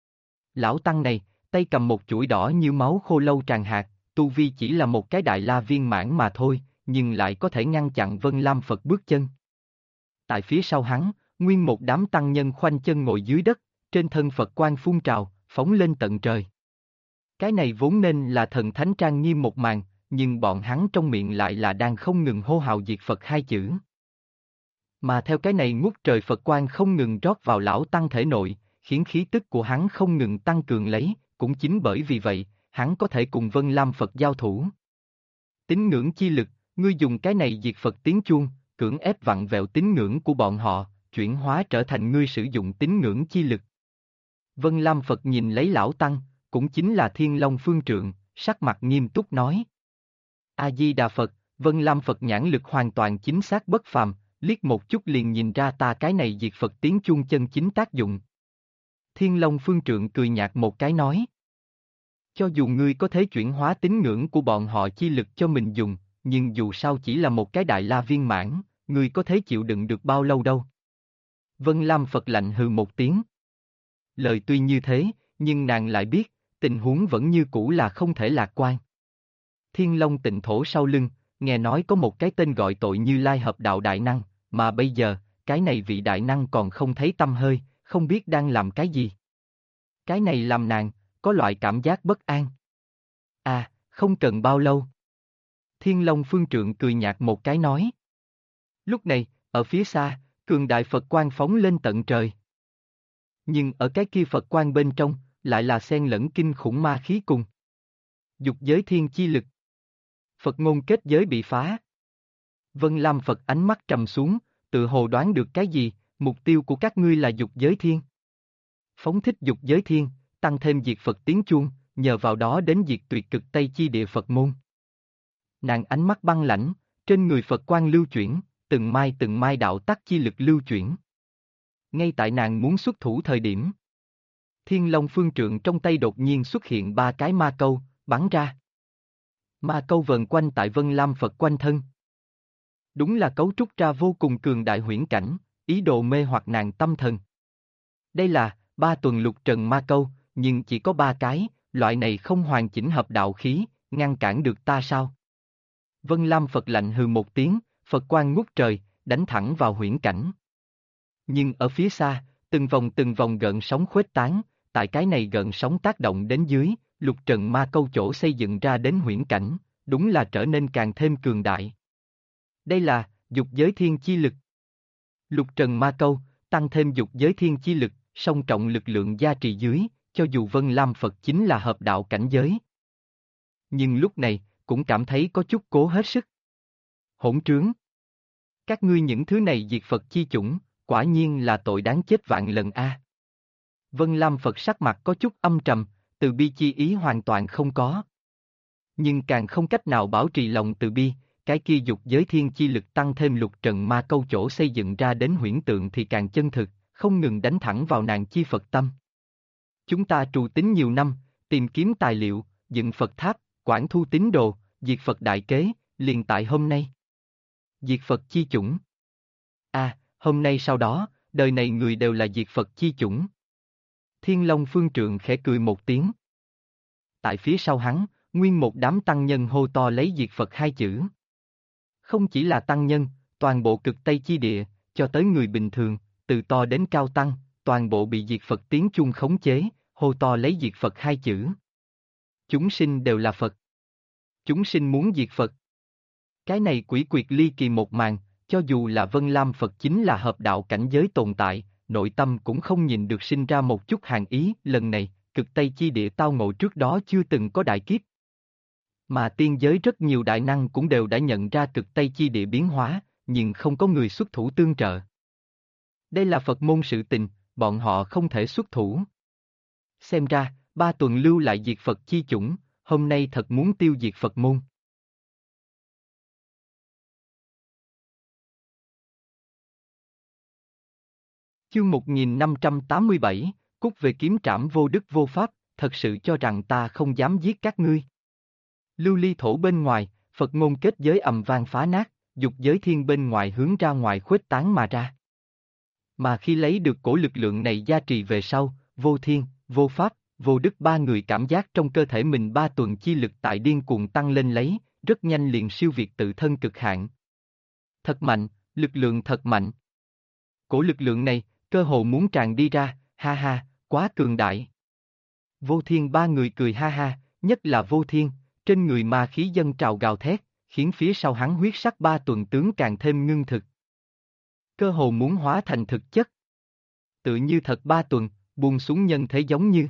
Lão tăng này, tay cầm một chuỗi đỏ như máu khô lâu tràn hạt, tu vi chỉ là một cái đại la viên mãn mà thôi, nhưng lại có thể ngăn chặn Vân Lam Phật bước chân. Tại phía sau hắn, nguyên một đám tăng nhân khoanh chân ngồi dưới đất, trên thân Phật quang phun trào, phóng lên tận trời. Cái này vốn nên là thần thánh trang nghiêm một màn, nhưng bọn hắn trong miệng lại là đang không ngừng hô hào diệt Phật hai chữ. Mà theo cái này ngút trời Phật quang không ngừng rót vào lão tăng thể nội, khiến khí tức của hắn không ngừng tăng cường lấy, cũng chính bởi vì vậy, hắn có thể cùng Vân Lam Phật giao thủ. Tín ngưỡng chi lực, ngươi dùng cái này diệt Phật tiếng chuông, cưỡng ép vặn vẹo tín ngưỡng của bọn họ, chuyển hóa trở thành ngươi sử dụng tín ngưỡng chi lực. Vân Lam Phật nhìn lấy lão tăng, cũng chính là Thiên Long Phương Trượng, sắc mặt nghiêm túc nói. A-di-đà Phật, Vân Lam Phật nhãn lực hoàn toàn chính xác bất phàm, liếc một chút liền nhìn ra ta cái này diệt Phật tiếng chuông chân chính tác dụng. Thiên Long Phương Trượng cười nhạt một cái nói. Cho dù ngươi có thể chuyển hóa tín ngưỡng của bọn họ chi lực cho mình dùng, nhưng dù sao chỉ là một cái đại la viên mãn, ngươi có thể chịu đựng được bao lâu đâu. Vân Lam Phật lạnh hừ một tiếng. Lời tuy như thế, nhưng nàng lại biết, tình huống vẫn như cũ là không thể lạc quan. Thiên Long Tịnh Thổ sau lưng, nghe nói có một cái tên gọi tội Như Lai Hợp Đạo Đại Năng, mà bây giờ, cái này vị đại năng còn không thấy tăm hơi, không biết đang làm cái gì. Cái này làm nàng, có loại cảm giác bất an. À, không cần bao lâu. Thiên Long Phương Trượng cười nhạt một cái nói. Lúc này, ở phía xa, cường đại Phật quang phóng lên tận trời. Nhưng ở cái kia Phật quang bên trong, lại là xen lẫn kinh khủng ma khí cùng. Dục giới thiên chi lực. Phật ngôn kết giới bị phá. Vân Lam Phật ánh mắt trầm xuống, tự hồ đoán được cái gì, mục tiêu của các ngươi là dục giới thiên. Phóng thích dục giới thiên, tăng thêm diệt Phật tiếng chuông, nhờ vào đó đến diệt tuyệt cực Tây chi địa Phật môn. Nàng ánh mắt băng lãnh, trên người Phật quang lưu chuyển, từng mai đạo tắc chi lực lưu chuyển. Ngay tại nàng muốn xuất thủ thời điểm, Thiên Long Phương Trượng trong tay đột nhiên xuất hiện 3 cái ma câu, bắn ra. Ma câu vần quanh tại Vân Lam Phật quanh thân. Đúng là cấu trúc ra vô cùng cường đại huyễn cảnh, ý đồ mê hoặc nàng tâm thần. Đây là 3 tuần lục trần ma câu, nhưng chỉ có 3 cái, loại này không hoàn chỉnh hợp đạo khí, ngăn cản được ta sao? Vân Lam Phật lạnh hừ một tiếng, Phật quang ngút trời, đánh thẳng vào huyễn cảnh. Nhưng ở phía xa, từng vòng gợn sóng khuếch tán, tại cái này gợn sóng tác động đến dưới, lục trần ma câu chỗ xây dựng ra đến huyễn cảnh, đúng là trở nên càng thêm cường đại. Đây là dục giới thiên chi lực. Lục trần ma câu, tăng thêm dục giới thiên chi lực, song trọng lực lượng gia trì dưới, cho dù Vân Lam Phật chính là hợp đạo cảnh giới. Nhưng lúc này, cũng cảm thấy có chút cố hết sức. Hỗn trướng! Các ngươi những thứ này diệt Phật chi chủng, quả nhiên là tội đáng chết vạn lần a. Vân Lam Phật sắc mặt có chút âm trầm, từ bi chi ý hoàn toàn không có. Nhưng càng không cách nào bảo trì lòng từ bi, cái kia dục giới thiên chi lực tăng thêm lục trần ma câu chỗ xây dựng ra đến huyễn tượng thì càng chân thực, không ngừng đánh thẳng vào nàng chi Phật tâm. Chúng ta trù tín nhiều năm, tìm kiếm tài liệu, dựng Phật tháp, quản thu tín đồ, diệt Phật đại kế, liền tại hôm nay. Diệt Phật chi chủng. Hôm nay sau đó, đời này người đều là diệt Phật chi chủng. Thiên Long Phương Trượng khẽ cười một tiếng. Tại phía sau hắn, nguyên một đám tăng nhân hô to lấy diệt Phật 2 chữ. Không chỉ là tăng nhân, toàn bộ cực Tây chi địa, cho tới người bình thường, từ to đến cao tăng, toàn bộ bị diệt Phật tiếng chuông khống chế, hô to lấy diệt Phật 2 chữ. Chúng sinh đều là Phật. Chúng sinh muốn diệt Phật. Cái này quỷ quyệt ly kỳ một màn, cho dù là Vân Lam Phật chính là hợp đạo cảnh giới tồn tại, nội tâm cũng không nhìn được sinh ra một chút hàn ý. Lần này, cực Tây chi địa tao ngộ trước đó chưa từng có đại kiếp. Mà tiên giới rất nhiều đại năng cũng đều đã nhận ra cực Tây chi địa biến hóa, nhưng không có người xuất thủ tương trợ. Đây là Phật môn sự tình, bọn họ không thể xuất thủ. Xem ra, 3 tuần lưu lại diệt Phật chi chủng, hôm nay thật muốn tiêu diệt Phật môn. Chương 1587, cút về kiếm trảm vô đức vô pháp, thật sự cho rằng ta không dám giết các ngươi. Lưu ly thổ bên ngoài, Phật ngôn kết giới ầm vang phá nát, dục giới thiên bên ngoài hướng ra ngoài khuếch tán mà ra. Mà khi lấy được cổ lực lượng này gia trì về sau, vô thiên, vô pháp, vô đức 3 người cảm giác trong cơ thể mình 3 tuần chi lực tại điên cuồng tăng lên lấy, rất nhanh liền siêu việt tự thân cực hạn. Thật mạnh, lực lượng thật mạnh. Cổ lực lượng này, cơ hồ muốn tràn đi ra, ha ha, quá cường đại. Vô thiên 3 người cười ha ha, nhất là vô thiên, trên người ma khí dâng trào gào thét, khiến phía sau hắn huyết sắc 3 tuần tướng càng thêm ngưng thực. Cơ hồ muốn hóa thành thực chất. Tự như thật 3 tuần, buông xuống nhân thế giống như.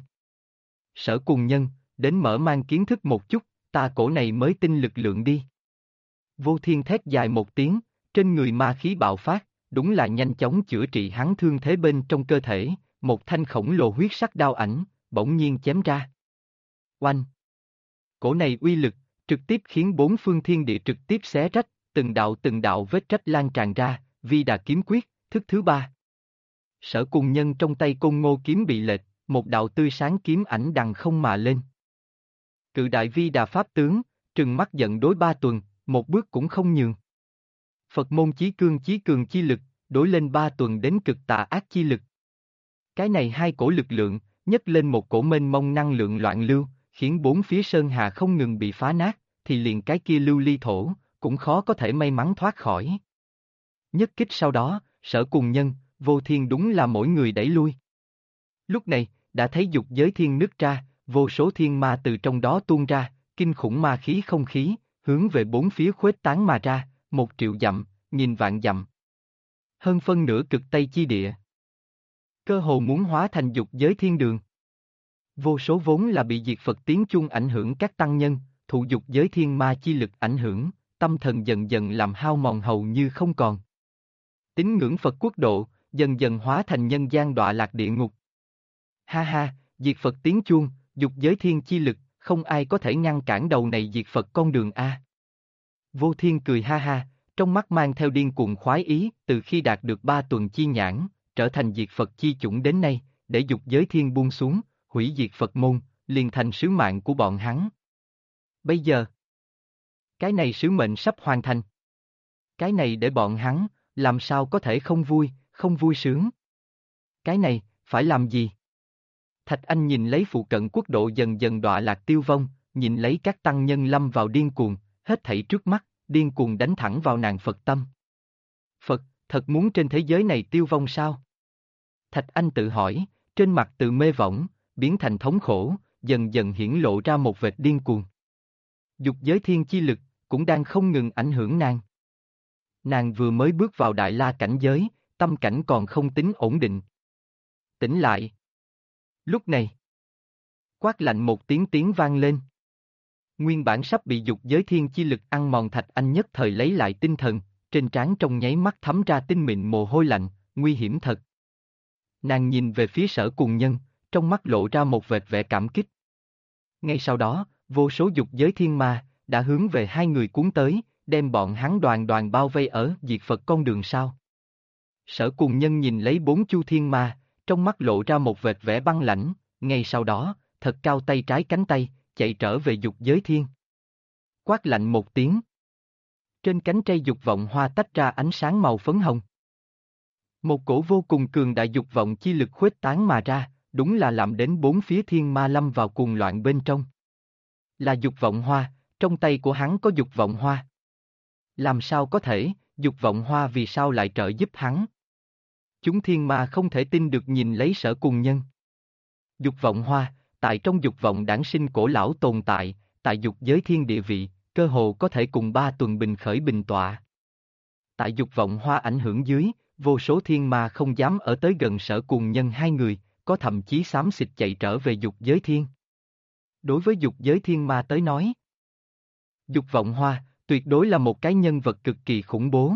Sở Cùng Nhân, đến mở mang kiến thức một chút, ta cổ này mới tin lực lượng đi. Vô Thiên thét dài một tiếng, trên người ma khí bạo phát, đúng là nhanh chóng chữa trị hắn thương thế bên trong cơ thể, một thanh khổng lồ huyết sắc đao ảnh, bỗng nhiên chém ra. Oanh! Cổ này uy lực, trực tiếp khiến bốn phương thiên địa trực tiếp xé rách, từng đạo vết rách lan tràn ra, Vi Đà kiếm quyết, thức thứ 3. Sở Cùng Nhân trong tay Côn Ngô kiếm bị lệch, một đạo tươi sáng kiếm ảnh đằng không mà lên. Cự đại Vi Đà pháp tướng, trừng mắt giận đối 3 tuần, một bước cũng không nhường. Phật môn chí cường chi lực, đối lên 3 tuần đến cực tà ác chi lực. Cái này hai cổ lực lượng, nhấc lên một cổ mênh mông năng lượng loạn lưu, khiến bốn phía sơn hà không ngừng bị phá nát, thì liền cái kia lưu ly thổ, cũng khó có thể may mắn thoát khỏi. Nhất kích sau đó, Sở Cùng Nhân, Vô Thiên đúng là mỗi người đẩy lui. Lúc này, đã thấy dục giới thiên nứt ra, vô số thiên ma từ trong đó tuôn ra, kinh khủng ma khí không khí, hướng về bốn phía khuếch tán mà ra, 1.000.000 dặm, nghìn vạn dặm. Hơn phân nửa cực Tây chi địa. Cơ hồ muốn hóa thành dục giới thiên đường. Vô số vốn là bị diệt Phật tiếng chuông ảnh hưởng các tăng nhân, thụ dục giới thiên ma chi lực ảnh hưởng, tâm thần dần dần làm hao mòn hầu như không còn. Tín ngưỡng Phật quốc độ, dần dần hóa thành nhân gian đọa lạc địa ngục. Ha ha, diệt Phật tiếng chuông, dục giới thiên chi lực, không ai có thể ngăn cản đầu này diệt Phật con đường a. Vô Thiên cười ha ha, trong mắt mang theo điên cuồng khoái ý, từ khi đạt được 3 tuần chi nhãn, trở thành diệt Phật chi chủng đến nay, để dục giới thiên buông xuống, hủy diệt Phật môn, liền thành sứ mạng của bọn hắn. Bây giờ, cái này sứ mệnh sắp hoàn thành. Cái này để bọn hắn, làm sao có thể không vui sướng. Cái này, phải làm gì? Thạch Anh nhìn lấy phụ cận quốc độ dần dần đọa lạc tiêu vong, nhìn lấy các tăng nhân lâm vào điên cuồng, hết thảy trước mắt, điên cuồng đánh thẳng vào nàng Phật tâm. Phật, thật muốn trên thế giới này tiêu vong sao? Thạch Anh tự hỏi, trên mặt từ mê võng, biến thành thống khổ, dần dần hiển lộ ra một vệt điên cuồng. Dục giới thiên chi lực, cũng đang không ngừng ảnh hưởng nàng. Nàng vừa mới bước vào đại la cảnh giới, tâm cảnh còn không tính ổn định. Tỉnh lại. Lúc này, quát lạnh một tiếng vang lên. Nguyên bản sắp bị dục giới thiên chi lực ăn mòn Thạch Anh nhất thời lấy lại tinh thần, trên trán trong nháy mắt thấm ra tinh mịn mồ hôi lạnh, nguy hiểm thật. Nàng nhìn về phía Sở Cùng Nhân, trong mắt lộ ra một vệt vẻ cảm kích. Ngay sau đó, vô số dục giới thiên ma, đã hướng về hai người cuốn tới, đem bọn hắn đoàn đoàn bao vây ở diệt Phật con đường sao. Sở Cùng Nhân nhìn lấy 4 chu thiên ma, trong mắt lộ ra một vệt vẻ băng lãnh, ngay sau đó, thật cao tay trái cánh tay, chạy trở về dục giới thiên. Quát lạnh một tiếng. Trên cánh cây dục vọng hoa tách ra ánh sáng màu phấn hồng. Một cổ vô cùng cường đại dục vọng chi lực khuếch tán mà ra, đúng là làm đến bốn phía thiên ma lâm vào cuồng loạn bên trong. Là dục vọng hoa, trong tay của hắn có dục vọng hoa. Làm sao có thể, dục vọng hoa vì sao lại trợ giúp hắn? Chúng thiên ma không thể tin được nhìn lấy Sở Cùng Nhân. Dục vọng hoa, tại trong dục vọng đản sinh cổ lão tồn tại dục giới thiên địa vị, cơ hồ có thể cùng 3 tuần bình khởi bình tọa. Tại dục vọng hoa ảnh hưởng dưới, vô số thiên ma không dám ở tới gần Sở Cùng Nhân hai người, có thậm chí xám xịt chạy trở về dục giới thiên. Đối với dục giới thiên ma tới nói, dục vọng hoa, tuyệt đối là một cái nhân vật cực kỳ khủng bố.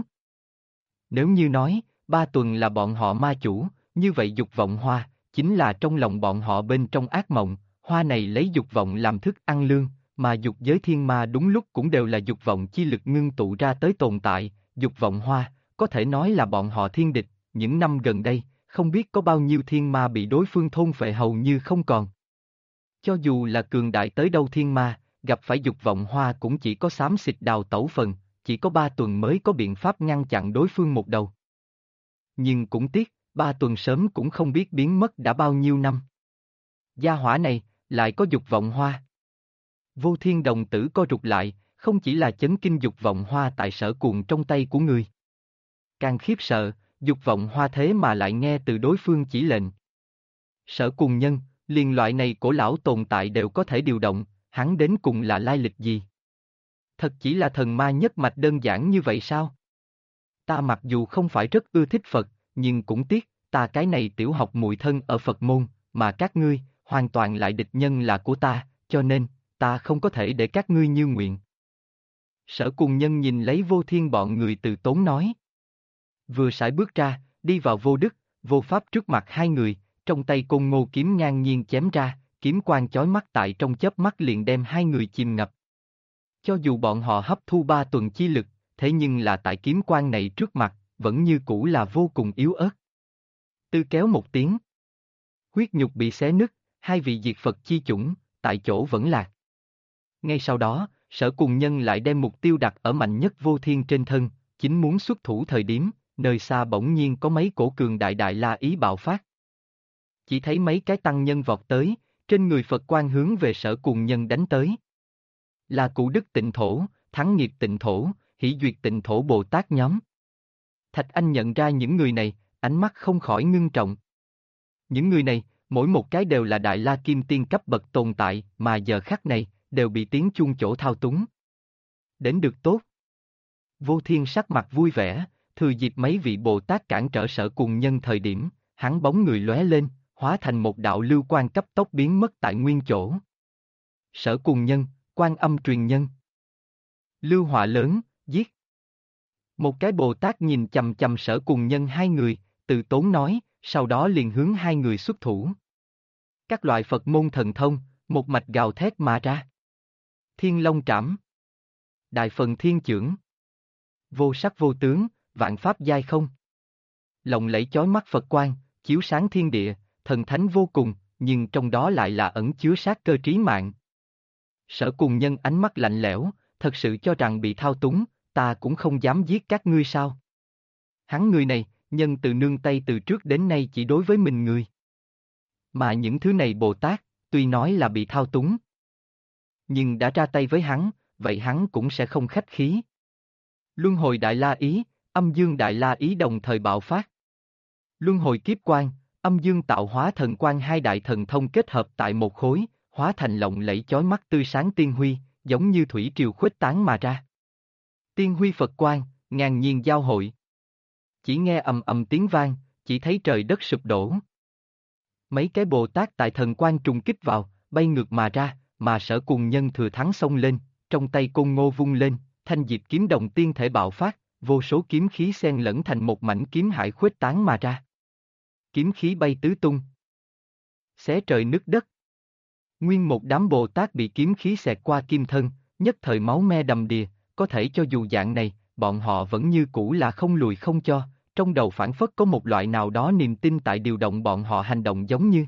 Nếu như nói, 3 tuần là bọn họ ma chủ, như vậy dục vọng hoa, chính là trong lòng bọn họ bên trong ác mộng, hoa này lấy dục vọng làm thức ăn lương, mà dục giới thiên ma đúng lúc cũng đều là dục vọng chi lực ngưng tụ ra tới tồn tại, dục vọng hoa, có thể nói là bọn họ thiên địch, những năm gần đây, không biết có bao nhiêu thiên ma bị đối phương thôn phệ hầu như không còn. Cho dù là cường đại tới đâu thiên ma, gặp phải dục vọng hoa cũng chỉ có xám xịt đào tẩu phần, chỉ có 3 tuần mới có biện pháp ngăn chặn đối phương một đầu. Nhưng cũng tiếc, 3 tuần sớm cũng không biết biến mất đã bao nhiêu năm. Gia hỏa này, lại có dục vọng hoa. Vô Thiên đồng tử co rụt lại, không chỉ là chấn kinh dục vọng hoa tại Sở Cuồng trong tay của người. Càng khiếp sợ, dục vọng hoa thế mà lại nghe từ đối phương chỉ lệnh. Sở Cùng Nhân, liền loại này cổ lão tồn tại đều có thể điều động, hắn đến cùng là lai lịch gì? Thật chỉ là thần ma nhất mạch đơn giản như vậy sao? Ta mặc dù không phải rất ưa thích Phật, nhưng cũng tiếc, ta cái này tiểu học muội thân ở Phật môn, mà các ngươi, hoàn toàn lại địch nhân là của ta, cho nên, ta không có thể để các ngươi như nguyện. Sở Cùng Nhân nhìn lấy Vô Thiên bọn người từ tốn nói. Vừa sải bước ra, đi vào Vô Đức, Vô Pháp trước mặt hai người, trong tay Côn Ngô kiếm ngang nhiên chém ra, kiếm quang chói mắt tại trong chớp mắt liền đem hai người chìm ngập. Cho dù bọn họ hấp thu 3 tuần chi lực, thế nhưng là tại kiếm quang này trước mặt, vẫn như cũ là vô cùng yếu ớt. Tư kéo một tiếng. Huyết nhục bị xé nứt, hai vị diệt Phật chi chủng, tại chỗ vẫn lạc. Ngay sau đó, Sở Cùng Nhân lại đem mục tiêu đặt ở mạnh nhất Vô Thiên trên thân, chính muốn xuất thủ thời điểm, nơi xa bỗng nhiên có mấy cổ cường đại đại la ý bạo phát. Chỉ thấy mấy cái tăng nhân vọt tới, trên người Phật quang hướng về Sở Cùng Nhân đánh tới. Là Cụ Đức Tịnh Thổ, Thắng Nghiệp Tịnh Thổ, Hỷ Duyệt Tịnh Thổ Bồ Tát nhóm. Thạch Anh nhận ra những người này, ánh mắt không khỏi ngưng trọng. Những người này, mỗi một cái đều là Đại La Kim Tiên cấp bậc tồn tại, mà giờ khắc này, đều bị tiếng chuông chỗ thao túng. Đến được tốt. Vô Thiên sắc mặt vui vẻ, thừa dịp mấy vị Bồ Tát cản trở Sở Cùng Nhân thời điểm, hắn bóng người lóe lên, hóa thành một đạo lưu quang cấp tốc biến mất tại nguyên chỗ. Sở Cùng Nhân, Quan Âm truyền nhân. Lưu họa lớn, giết. Một cái Bồ Tát nhìn chằm chằm Sở Cùng Nhân hai người, từ tốn nói, sau đó liền hướng hai người xuất thủ. Các loại Phật môn thần thông, một mạch gào thét mà ra. Thiên Long Trảm. Đại Phần Thiên Chưởng. Vô sắc vô tướng, vạn pháp giai không. Lộng lẫy chói mắt Phật quang, chiếu sáng thiên địa, thần thánh vô cùng, nhưng trong đó lại là ẩn chứa sát cơ trí mạng. Sở Cùng Nhân ánh mắt lạnh lẽo, thật sự cho rằng bị thao túng, ta cũng không dám giết các ngươi sao. Hắn người này, nhân từ nương tay từ trước đến nay chỉ đối với mình người. Mà những thứ này Bồ Tát, tuy nói là bị thao túng, nhưng đã ra tay với hắn, vậy hắn cũng sẽ không khách khí. Luân hồi Đại La Ý, Âm Dương Đại La Ý đồng thời bạo phát. Luân hồi kiếp quang, Âm Dương tạo hóa thần quang hai đại thần thông kết hợp tại một khối, hóa thành lộng lẫy chói mắt tươi sáng tiên huy, giống như thủy triều khuếch tán mà ra. Tiên huy Phật quang, ngàn nhiên giao hội. Chỉ nghe ầm ầm tiếng vang, chỉ thấy trời đất sụp đổ. Mấy cái Bồ Tát tại thần quang trùng kích vào, bay ngược mà ra, mà Sở Cùng Nhân thừa thắng xông lên, trong tay Côn Ngô vung lên, thanh diệp kiếm đồng tiên thể bạo phát, vô số kiếm khí xen lẫn thành một mảnh kiếm hải khuếch tán mà ra. Kiếm khí bay tứ tung, xé trời nứt đất. Nguyên một đám Bồ Tát bị kiếm khí xẹt qua kim thân, nhất thời máu me đầm đìa, có thể cho dù dạng này, bọn họ vẫn như cũ là không lùi không cho, trong đầu phản phất có một loại nào đó niềm tin tại điều động bọn họ hành động giống như.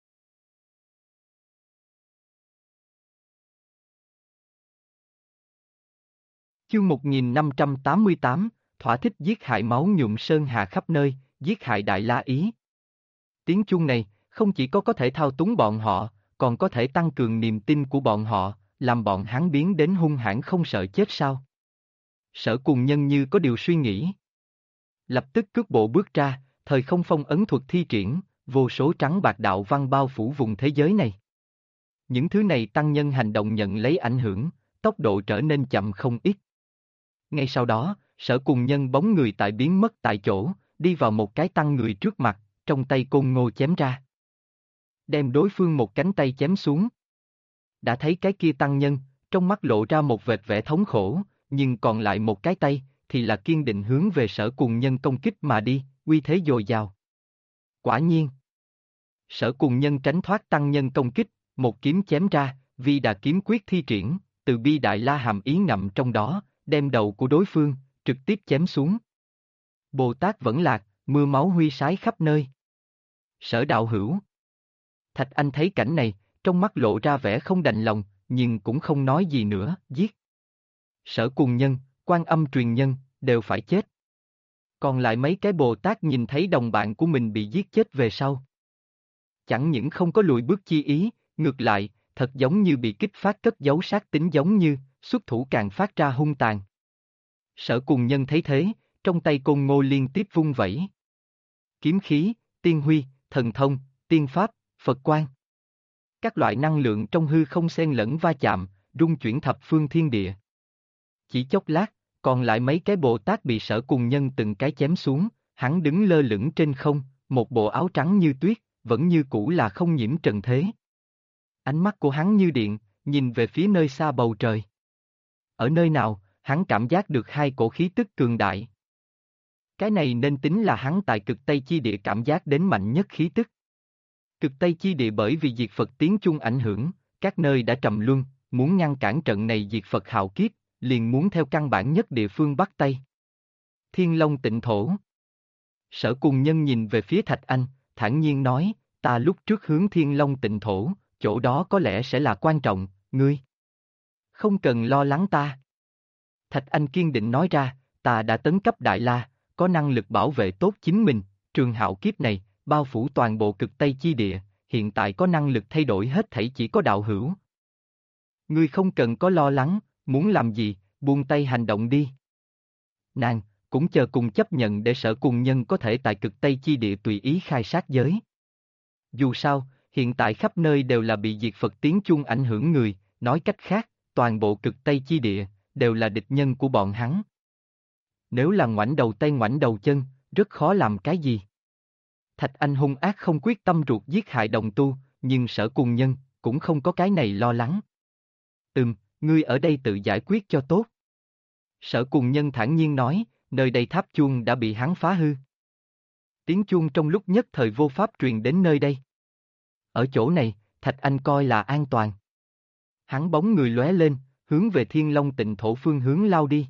Chương 1588, thỏa thích giết hại máu nhuộm sơn hà khắp nơi, giết hại Đại La Ý. Tiếng chuông này, không chỉ có thể thao túng bọn họ, còn có thể tăng cường niềm tin của bọn họ, làm bọn hắn biến đến hung hãn không sợ chết sao. Sở Cùng Nhân như có điều suy nghĩ. Lập tức cước bộ bước ra, thời không phong ấn thuật thi triển, vô số trắng bạc đạo văn bao phủ vùng thế giới này. Những thứ này tăng nhân hành động nhận lấy ảnh hưởng, tốc độ trở nên chậm không ít. Ngay sau đó, Sở Cùng Nhân bóng người tại biến mất tại chỗ, đi vào một cái tăng người trước mặt, trong tay Côn Ngô chém ra. Đem đối phương một cánh tay chém xuống. Đã thấy cái kia tăng nhân, trong mắt lộ ra một vệt vẻ thống khổ, nhưng còn lại một cái tay, thì là kiên định hướng về Sở Cùng Nhân công kích mà đi, uy thế dồi dào. Quả nhiên. Sở Cùng Nhân tránh thoát tăng nhân công kích, một kiếm chém ra, Vi Đà kiếm quyết thi triển, từ bi đại la hàm ý ngậm trong đó, đem đầu của đối phương, trực tiếp chém xuống. Bồ Tát vẫn lạc, mưa máu huy sái khắp nơi. Sở đạo hữu. Thạch Anh thấy cảnh này, trong mắt lộ ra vẻ không đành lòng, nhưng cũng không nói gì nữa, giết. Sở Cùng Nhân, Quan Âm truyền nhân, đều phải chết. Còn lại mấy cái Bồ Tát nhìn thấy đồng bạn của mình bị giết chết về sau. Chẳng những không có lùi bước chi ý, ngược lại, thật giống như bị kích phát cất giấu sát tính giống như, xuất thủ càng phát ra hung tàn. Sở Cùng Nhân thấy thế, trong tay Côn Ngô liên tiếp vung vẩy. Kiếm khí, tiên huy, thần thông, tiên pháp, Phật quang. Các loại năng lượng trong hư không xen lẫn va chạm, rung chuyển thập phương thiên địa. Chỉ chốc lát, Còn lại mấy cái Bồ Tát bị Sở Cùng Nhân từng cái chém xuống, hắn đứng lơ lửng trên không, một bộ áo trắng như tuyết, vẫn như cũ là không nhiễm trần thế. Ánh mắt của hắn như điện, nhìn về phía nơi xa bầu trời. Ở nơi nào, hắn cảm giác được hai cổ khí tức cường đại. Cái này nên tính là hắn tại cực Tây Chi Địa cảm giác đến mạnh nhất khí tức. Cực Tây Chi Địa bởi vì diệt Phật tiếng chung ảnh hưởng, các nơi đã trầm luân, muốn ngăn cản trận này diệt Phật hạo kiếp, liền muốn theo căn bản nhất địa phương Bắc Tây. Thiên Long Tịnh Thổ. Sở Cùng Nhân nhìn về phía Thạch Anh, thản nhiên nói, ta lúc trước hướng Thiên Long Tịnh Thổ, chỗ đó có lẽ sẽ là quan trọng, ngươi không cần lo lắng ta. Thạch Anh kiên định nói ra, ta đã tấn cấp Đại La, có năng lực bảo vệ tốt chính mình, trường hạo kiếp này, bao phủ toàn bộ cực Tây Chi Địa, hiện tại có năng lực thay đổi hết thảy chỉ có đạo hữu. Ngươi không cần có lo lắng, muốn làm gì, buông tay hành động đi. Nàng, cũng chờ cùng chấp nhận để Sở Cùng Nhân có thể tại cực Tây Chi Địa tùy ý khai sát giới. Dù sao, hiện tại khắp nơi đều là bị diệt Phật tiếng chung ảnh hưởng người, nói cách khác, toàn bộ cực Tây Chi Địa, đều là địch nhân của bọn hắn. Nếu là ngoảnh đầu tay ngoảnh đầu chân, rất khó làm cái gì. Thạch Anh hung ác không quyết tâm ruột giết hại đồng tu, nhưng Sở Cùng Nhân, cũng không có cái này lo lắng. Ngươi ở đây tự giải quyết cho tốt. Sở Cùng Nhân thản nhiên nói, nơi đây tháp chuông đã bị hắn phá hư. Tiếng chuông trong lúc nhất thời vô pháp truyền đến nơi đây. Ở chỗ này, Thạch Anh coi là an toàn. Hắn bóng người lóe lên, hướng về Thiên Long Tịnh Thổ phương hướng lao đi.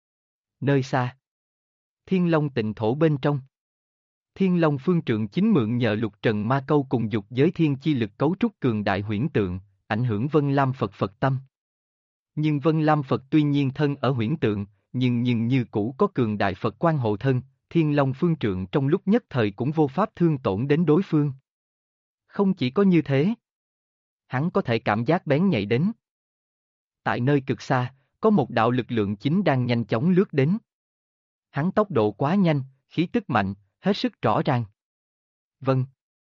Nơi xa. Thiên Long Tịnh Thổ bên trong. Thiên Long Phương Trượng chính mượn nhờ lục trần ma câu cùng dục giới thiên chi lực cấu trúc cường đại huyễn tượng, ảnh hưởng Vân Lam Phật Phật tâm. Nhưng Vân Lam Phật tuy nhiên thân ở huyễn tượng, nhưng như cũ có cường đại Phật quan hộ thân, Thiên Long Phương Trượng trong lúc nhất thời cũng vô pháp thương tổn đến đối phương. Không chỉ có như thế, hắn có thể cảm giác bén nhạy đến. Tại nơi cực xa, có một đạo lực lượng chính đang nhanh chóng lướt đến. Hắn tốc độ quá nhanh, khí tức mạnh, hết sức rõ ràng. Vâng.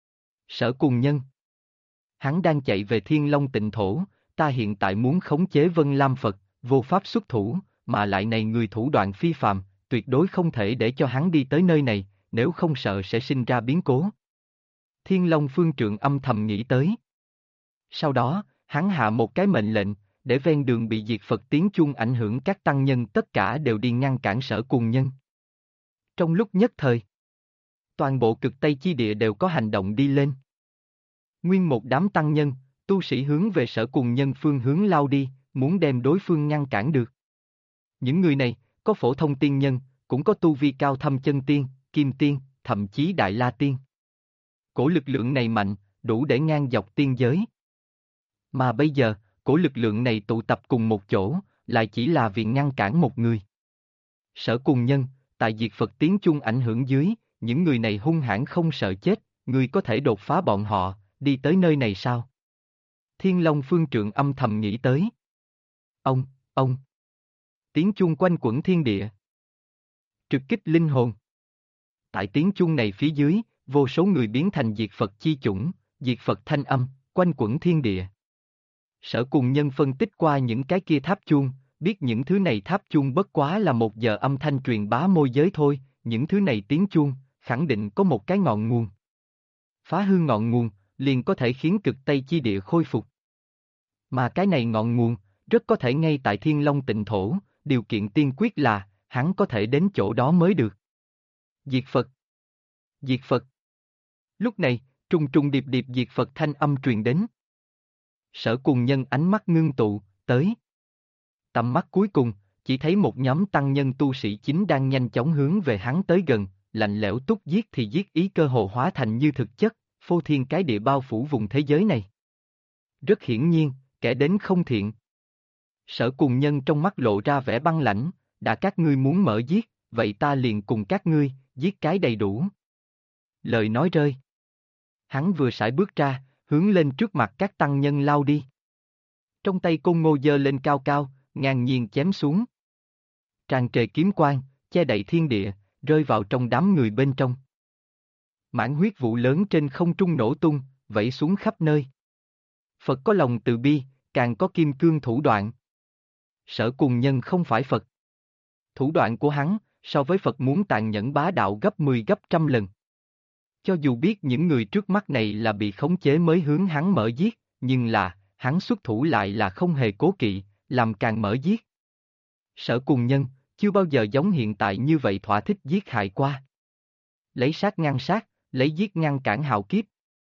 Sở Cùng Nhân. Hắn đang chạy về Thiên Long Tịnh Thổ, ta hiện tại muốn khống chế Vân Lam Phật, vô pháp xuất thủ, mà lại này người thủ đoạn phi phàm, tuyệt đối không thể để cho hắn đi tới nơi này, nếu không sợ sẽ sinh ra biến cố. Thiên Long Phương Trượng âm thầm nghĩ tới. Sau đó, hắn hạ một cái mệnh lệnh, để ven đường bị diệt Phật tiếng chuông ảnh hưởng các tăng nhân tất cả đều đi ngăn cản Sở Cùng Nhân. Trong lúc nhất thời, toàn bộ cực Tây Chi Địa đều có hành động đi lên. Nguyên một đám tăng nhân, tu sĩ hướng về Sở Cùng Nhân phương hướng lao đi, muốn đem đối phương ngăn cản được. Những người này, có phổ thông tiên nhân, cũng có tu vi cao thâm chân tiên, kim tiên, thậm chí đại la tiên. Cổ lực lượng này mạnh, đủ để ngang dọc tiên giới. Mà bây giờ, cổ lực lượng này tụ tập cùng một chỗ, lại chỉ là vì ngăn cản một người. Sở Cùng Nhân, tại diệt Phật tiếng chung ảnh hưởng dưới, những người này hung hãn không sợ chết, người có thể đột phá bọn họ, đi tới nơi này sao? Thiên Long Phương Trượng âm thầm nghĩ tới. Ông. Tiếng chuông quanh quẩn thiên địa. Trực kích linh hồn. Tại tiếng chuông này phía dưới, vô số người biến thành diệt Phật chi chủng, diệt Phật thanh âm, quanh quẩn thiên địa. Sở Cùng Nhân phân tích qua những cái kia tháp chuông, biết những thứ này tháp chuông bất quá là một giờ âm thanh truyền bá môi giới thôi, những thứ này tiếng chuông, khẳng định có một cái ngọn nguồn. Phá hư ngọn nguồn, liền có thể khiến cực Tây Chi Địa khôi phục. Mà cái này ngọn nguồn, rất có thể ngay tại Thiên Long Tịnh Thổ, điều kiện tiên quyết là, hắn có thể đến chỗ đó mới được. Diệt Phật. Diệt Phật. Lúc này, trùng trùng điệp điệp diệt Phật thanh âm truyền đến. Sở Cùng Nhân ánh mắt ngưng tụ, tới. Tầm mắt cuối cùng, chỉ thấy một nhóm tăng nhân tu sĩ chính đang nhanh chóng hướng về hắn tới gần, lạnh lẽo túc giết thì giết ý cơ hồ hóa thành như thực chất, phô thiên cái địa bao phủ vùng thế giới này. Rất hiển nhiên, kẻ đến không thiện. Sở Cùng Nhân trong mắt lộ ra vẻ băng lãnh, đã các ngươi muốn mở giết, vậy ta liền cùng các ngươi, giết cái đầy đủ. Lời nói rơi. Hắn vừa sải bước ra, hướng lên trước mặt các tăng nhân lao đi. Trong tay côn ngô giơ lên cao cao, ngang nhiên chém xuống. Tràn trề kiếm quang, che đậy thiên địa, rơi vào trong đám người bên trong. Mãn huyết vụ lớn trên không trung nổ tung, vẩy xuống khắp nơi. Phật có lòng từ bi, càng có kim cương thủ đoạn. Sở Cùng Nhân không phải Phật. Thủ đoạn của hắn, so với Phật muốn tàn nhẫn bá đạo gấp 10 gấp trăm lần. Cho dù biết những người trước mắt này là bị khống chế mới hướng hắn mở giết, nhưng hắn xuất thủ lại là không hề cố kỵ, làm càng mở giết. Sở Cùng Nhân, chưa bao giờ giống hiện tại như vậy thỏa thích giết hại qua. Lấy sát, lấy giết ngăn cản hạo kiếp.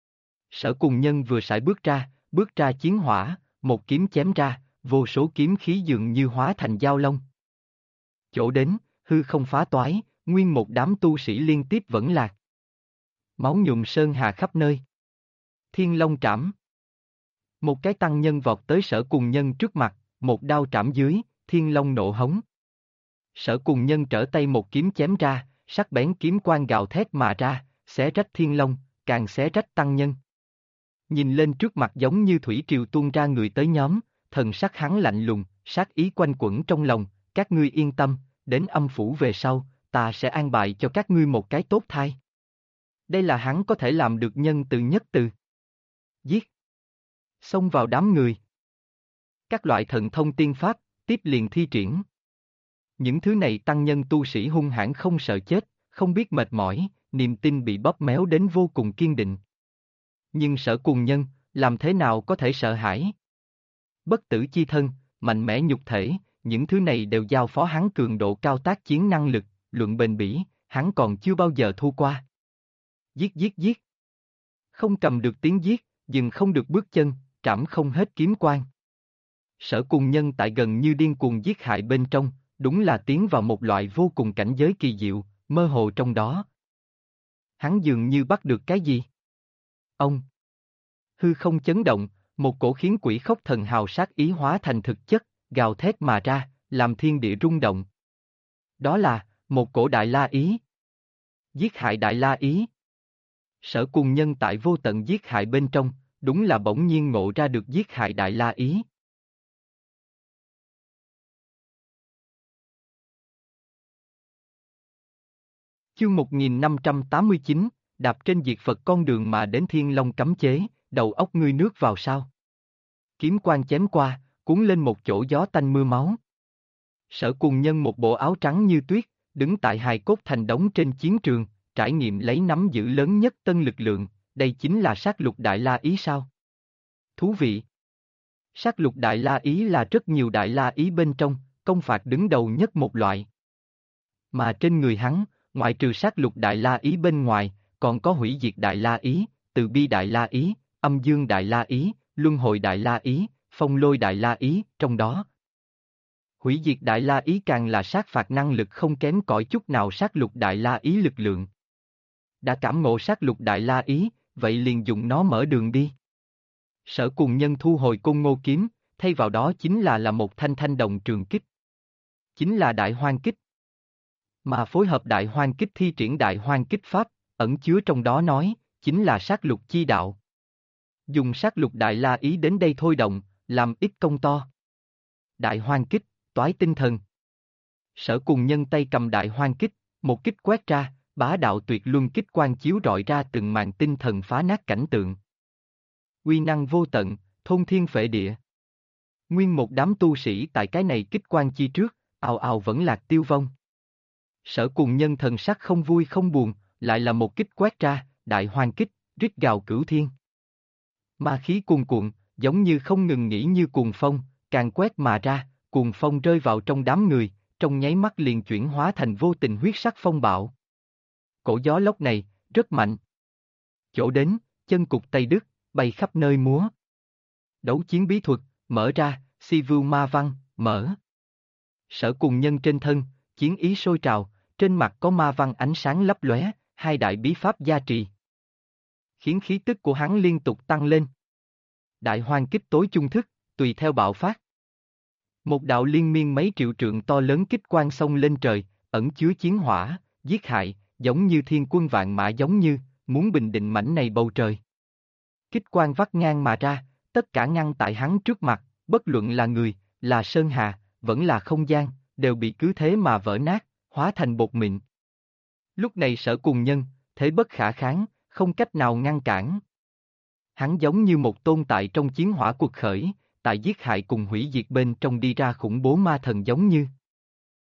Sở Cùng Nhân vừa sải bước ra chiến hỏa, một kiếm chém ra, vô số kiếm khí dường như hóa thành dao long. Chỗ đến, hư không phá toái, nguyên một đám tu sĩ liên tiếp vẫn lạc. Máu nhuộm sơn hà khắp nơi. Thiên Long trảm. Một cái tăng nhân vọt tới Sở Cùng Nhân trước mặt, một đao trảm dưới, Thiên Long nộ hống. Sở Cùng Nhân trở tay một kiếm chém ra, sắc bén kiếm quang gào thét mà ra, xé rách Thiên Long, càng xé rách tăng nhân. Nhìn lên trước mặt giống như thủy triều tuôn ra người tới nhóm, thần sắc hắn lạnh lùng, sát ý quanh quẩn trong lòng, các ngươi yên tâm, đến âm phủ về sau, ta sẽ an bài cho các ngươi một cái tốt thai. Đây là hắn có thể làm được nhân từ nhất từ. Giết. Xông vào đám người. Các loại thần thông tiên pháp, tiếp liền thi triển. Những thứ này tăng nhân tu sĩ hung hãn không sợ chết, không biết mệt mỏi, niềm tin bị bóp méo đến vô cùng kiên định. Nhưng Sở Cùng Nhân, làm thế nào có thể sợ hãi? Bất tử chi thân, mạnh mẽ nhục thể, những thứ này đều giao phó hắn cường độ cao tác chiến năng lực, luận bền bỉ, hắn còn chưa bao giờ thua qua. Giết. Không cầm được tiếng giết, dừng không được bước chân, trảm không hết kiếm quang. Sở Cùng Nhân tại gần như điên cuồng giết hại bên trong, đúng là tiến vào một loại vô cùng cảnh giới kỳ diệu, mơ hồ trong đó. Hắn dường như bắt được cái gì? Ông. Hư không chấn động, một cổ khiến quỷ khốc thần hào sát ý hóa thành thực chất, gào thét mà ra, làm thiên địa rung động. Đó là, một cổ đại la ý. Giết hại đại la ý. Sở Cùng Nhân tại vô tận giết hại bên trong, đúng là bỗng nhiên ngộ ra được giết hại đại la ý. Chương 1589, đạp trên diệt Phật con đường mà đến Thiên Long cấm chế, đầu óc ngươi nước vào sao? Kiếm quang chém qua, cuốn lên một chỗ gió tanh mưa máu. Sở Cùng Nhân một bộ áo trắng như tuyết, đứng tại hài cốt thành đống trên chiến trường, trải nghiệm lấy nắm giữ lớn nhất tân lực lượng, đây chính là sát lục đại la ý sao? Thú vị! Sát lục đại la ý là rất nhiều đại la ý bên trong, công phạt đứng đầu nhất một loại. Mà trên người hắn, ngoại trừ sát lục đại la ý bên ngoài, còn có hủy diệt đại la ý, từ bi đại la ý, âm dương đại la ý, luân hồi đại la ý, phong lôi đại la ý, trong đó. Hủy diệt đại la ý càng là sát phạt năng lực không kém cỏi chút nào sát lục đại la ý lực lượng. Đã cảm ngộ sát lục đại la ý, vậy liền dùng nó mở đường đi. Sở Cùng Nhân thu hồi Côn Ngô kiếm, thay vào đó chính là một thanh đồng trường kích. Chính là đại hoang kích. Mà phối hợp đại hoang kích thi triển đại hoang kích pháp, ẩn chứa trong đó nói, chính là sát lục chi đạo. Dùng sát lục đại la ý đến đây thôi động, làm ít công to. Đại hoang kích, toái tinh thần. Sở Cùng Nhân tay cầm đại hoang kích, một kích quét ra, bá đạo tuyệt luân kích quang chiếu rọi ra từng màn tinh thần phá nát cảnh tượng. Uy năng vô tận, thôn thiên phệ địa. Nguyên một đám tu sĩ tại cái này kích quang chi trước, ào ào vẫn lạc tiêu vong. Sở Cùng Nhân thần sắc không vui không buồn, lại là một kích quét ra, đại hoang kích, rít gào cửu thiên. Ma khí cuồn cuộn, giống như không ngừng nghỉ như cuồng phong, càng quét mà ra, cuồng phong rơi vào trong đám người, trong nháy mắt liền chuyển hóa thành vô tình huyết sắc phong bạo. Cổ gió lốc này, rất mạnh. Chỗ đến, chân cụt tay đứt, bay khắp nơi múa. Đấu chiến bí thuật, mở ra, si vưu ma văn, mở. Sở Cùng Nhân trên thân, chiến ý sôi trào, trên mặt có ma văn ánh sáng lấp lóe, hai đại bí pháp gia trì. Khiến khí tức của hắn liên tục tăng lên. Đại hoang kích tối chung thức, tùy theo bạo phát. Một đạo liên miên mấy triệu trượng to lớn kích quang xông lên trời, ẩn chứa chiến hỏa, giết hại, giống như thiên quân vạn mã giống như, muốn bình định mảnh này bầu trời. Kích quang vắt ngang mà ra, tất cả ngăn tại hắn trước mặt, bất luận là người, là sơn hà, vẫn là không gian, đều bị cứ thế mà vỡ nát, hóa thành bột mịn. Lúc này Sở Cùng Nhân, thế bất khả kháng, không cách nào ngăn cản. Hắn giống như một tôn tại trong chiến hỏa cuộc khởi, tại giết hại cùng hủy diệt bên trong đi ra khủng bố ma thần giống như.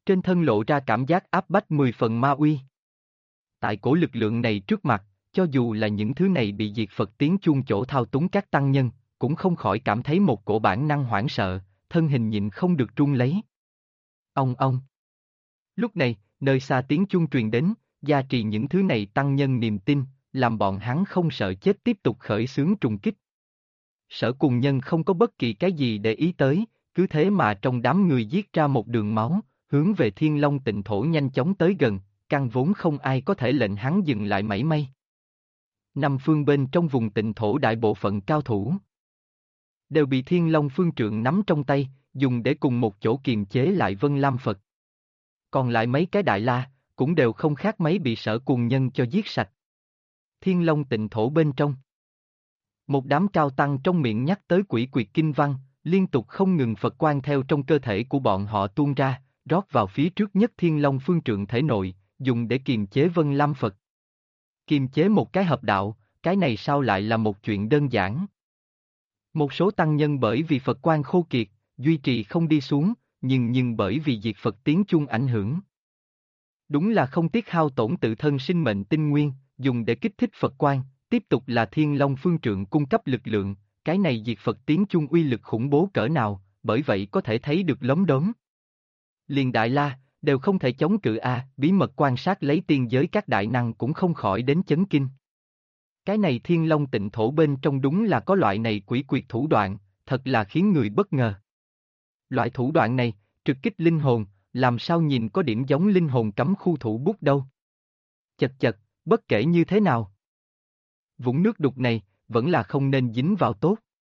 trên thân lộ ra cảm giác áp bách 10 phần ma uy. Tại cổ lực lượng này trước mặt, cho dù là những thứ này bị diệt Phật tiếng chuông chỗ thao túng các tăng nhân, cũng không khỏi cảm thấy một cổ bản năng hoảng sợ, thân hình nhịn không được run lấy. Ông ông. Lúc này, nơi xa tiếng chuông truyền đến, gia trì những thứ này tăng nhân niềm tin, làm bọn hắn không sợ chết tiếp tục khởi xướng trùng kích. Sở Cùng Nhân không có bất kỳ cái gì để ý tới, cứ thế mà trong đám người giết ra một đường máu, hướng về Thiên Long Tịnh Thổ nhanh chóng tới gần, căn vốn không ai có thể lệnh hắn dừng lại mảy may. Năm phương bên trong vùng Tịnh Thổ đại bộ phận cao thủ đều bị Thiên Long Phương Trượng nắm trong tay, dùng để cùng một chỗ kiềm chế lại Vân Lam Phật. Còn lại mấy cái Đại La, cũng đều không khác mấy bị Sở Cùng Nhân cho giết sạch. Thiên Long Tịnh Thổ bên trong, một đám cao tăng trong miệng nhắc tới quỷ quyệt kinh văn, liên tục không ngừng Phật quang theo trong cơ thể của bọn họ tuôn ra, rót vào phía trước nhất Thiên Long Phương Trượng thể nội, dùng để kiềm chế Vân Lam Phật. Kiềm chế một cái hợp đạo, cái này sao lại là một chuyện đơn giản. Một số tăng nhân bởi vì Phật quang khô kiệt, duy trì không đi xuống, nhưng bởi vì diệt Phật tiếng chuông ảnh hưởng. Đúng là không tiếc hao tổn tự thân sinh mệnh tinh nguyên, dùng để kích thích Phật quang, tiếp tục là Thiên Long Phương Trượng cung cấp lực lượng, cái này diệt Phật tiếng chuông uy lực khủng bố cỡ nào, bởi vậy có thể thấy được lốm đốm. Liền Đại La, đều không thể chống cự bí mật quan sát lấy tiên giới các đại năng cũng không khỏi đến chấn kinh. Cái này Thiên Long Tịnh Thổ bên trong đúng là có loại này quỷ quyệt thủ đoạn, thật là khiến người bất ngờ. Loại thủ đoạn này, trực kích linh hồn, làm sao nhìn có điểm giống linh hồn cấm khu thủ bút đâu. Chật chật, bất kể như thế nào. Vũng nước đục này, vẫn là không nên dính vào tốt.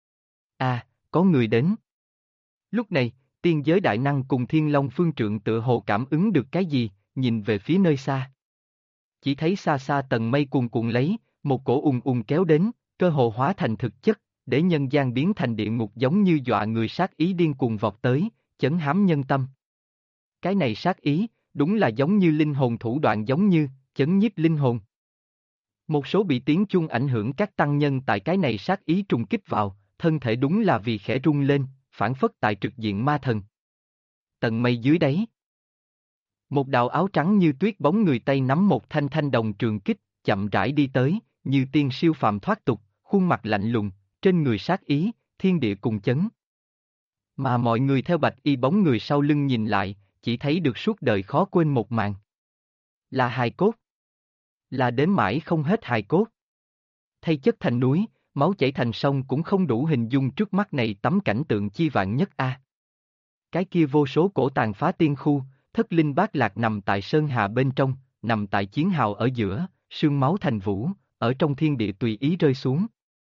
Có người đến. Lúc này, tiên giới đại năng cùng Thiên Long Phương Trượng tựa hồ cảm ứng được cái gì, nhìn về phía nơi xa. Chỉ thấy xa xa tầng mây cuồn cuộn lấy, một cổ ùn kéo đến, cơ hồ hóa thành thực chất, để nhân gian biến thành địa ngục giống như dọa người sát ý điên cuồng vọt tới, chấn hám nhân tâm. Cái này sát ý, đúng là giống như linh hồn thủ đoạn giống như, chấn nhiếp linh hồn. Một số bị tiếng chuông ảnh hưởng các tăng nhân tại cái này sát ý trùng kích vào, thân thể đúng là vì khẽ rung lên, phản phất tại trực diện ma thần. Tầng mây dưới đáy. Một đạo áo trắng như tuyết bóng người tay nắm một thanh thanh đồng trường kích, chậm rãi đi tới, như tiên siêu phàm thoát tục, khuôn mặt lạnh lùng, trên người sát ý, thiên địa cùng chấn. Mà mọi người theo bạch y bóng người sau lưng nhìn lại, chỉ thấy được suốt đời khó quên một màn. Là hài cốt. Là đếm mãi không hết hài cốt. Thay chất thành núi, máu chảy thành sông cũng không đủ hình dung trước mắt này tấm cảnh tượng chi vạn nhất Cái kia vô số cổ tàn phá tiên khu, thất linh bát lạc nằm tại sơn hà bên trong, nằm tại chiến hào ở giữa, sương máu thành vũ, ở trong thiên địa tùy ý rơi xuống.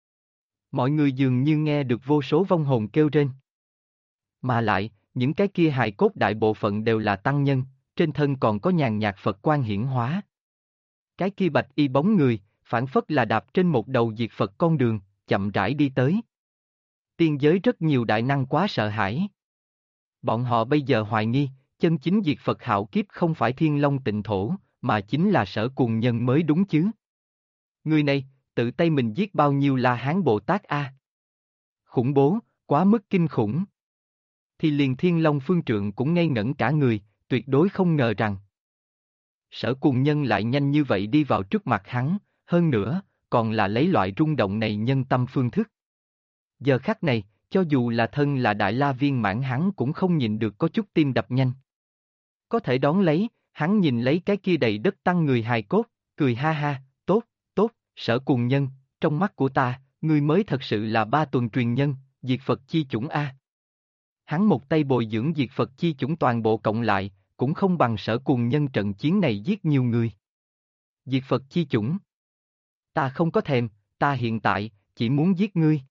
Mọi người dường như nghe được vô số vong hồn kêu rên. Mà lại, những cái kia hài cốt đại bộ phận đều là tăng nhân, trên thân còn có nhàn nhạt Phật quang hiển hóa. Cái kia bạch y bóng người, phản phất là đạp trên một đầu diệt Phật con đường, chậm rãi đi tới. Tiên giới rất nhiều đại năng quá sợ hãi. Bọn họ bây giờ hoài nghi, chân chính diệt Phật hạo kiếp không phải Thiên Long Tịnh Thổ, mà chính là Sở Cùng Nhân mới đúng chứ. Người này, tự tay mình giết bao nhiêu La Hán Bồ Tát Khủng bố, quá mức kinh khủng. Thì liền Thiên Long Phương Trượng cũng ngây ngẩn cả người, tuyệt đối không ngờ rằng Sở Cùng Nhân lại nhanh như vậy đi vào trước mặt hắn, hơn nữa, còn là lấy loại rung động này nhân tâm phương thức. Giờ khắc này, cho dù là thân là Đại La viên mãn hắn cũng không nhìn được có chút tim đập nhanh. Có thể đón lấy, hắn nhìn lấy cái kia đầy đất tăng người hài cốt, cười ha ha, tốt, Sở Cùng Nhân, trong mắt của ta, ngươi mới thật sự là ba tuần truyền nhân, diệt Phật chi chủng Hắn một tay bồi dưỡng diệt Phật chi chủng toàn bộ cộng lại, cũng không bằng Sở Cùng Nhân trận chiến này giết nhiều người. Diệt Phật chi chủng. Ta không có thèm, ta hiện tại, chỉ muốn giết ngươi.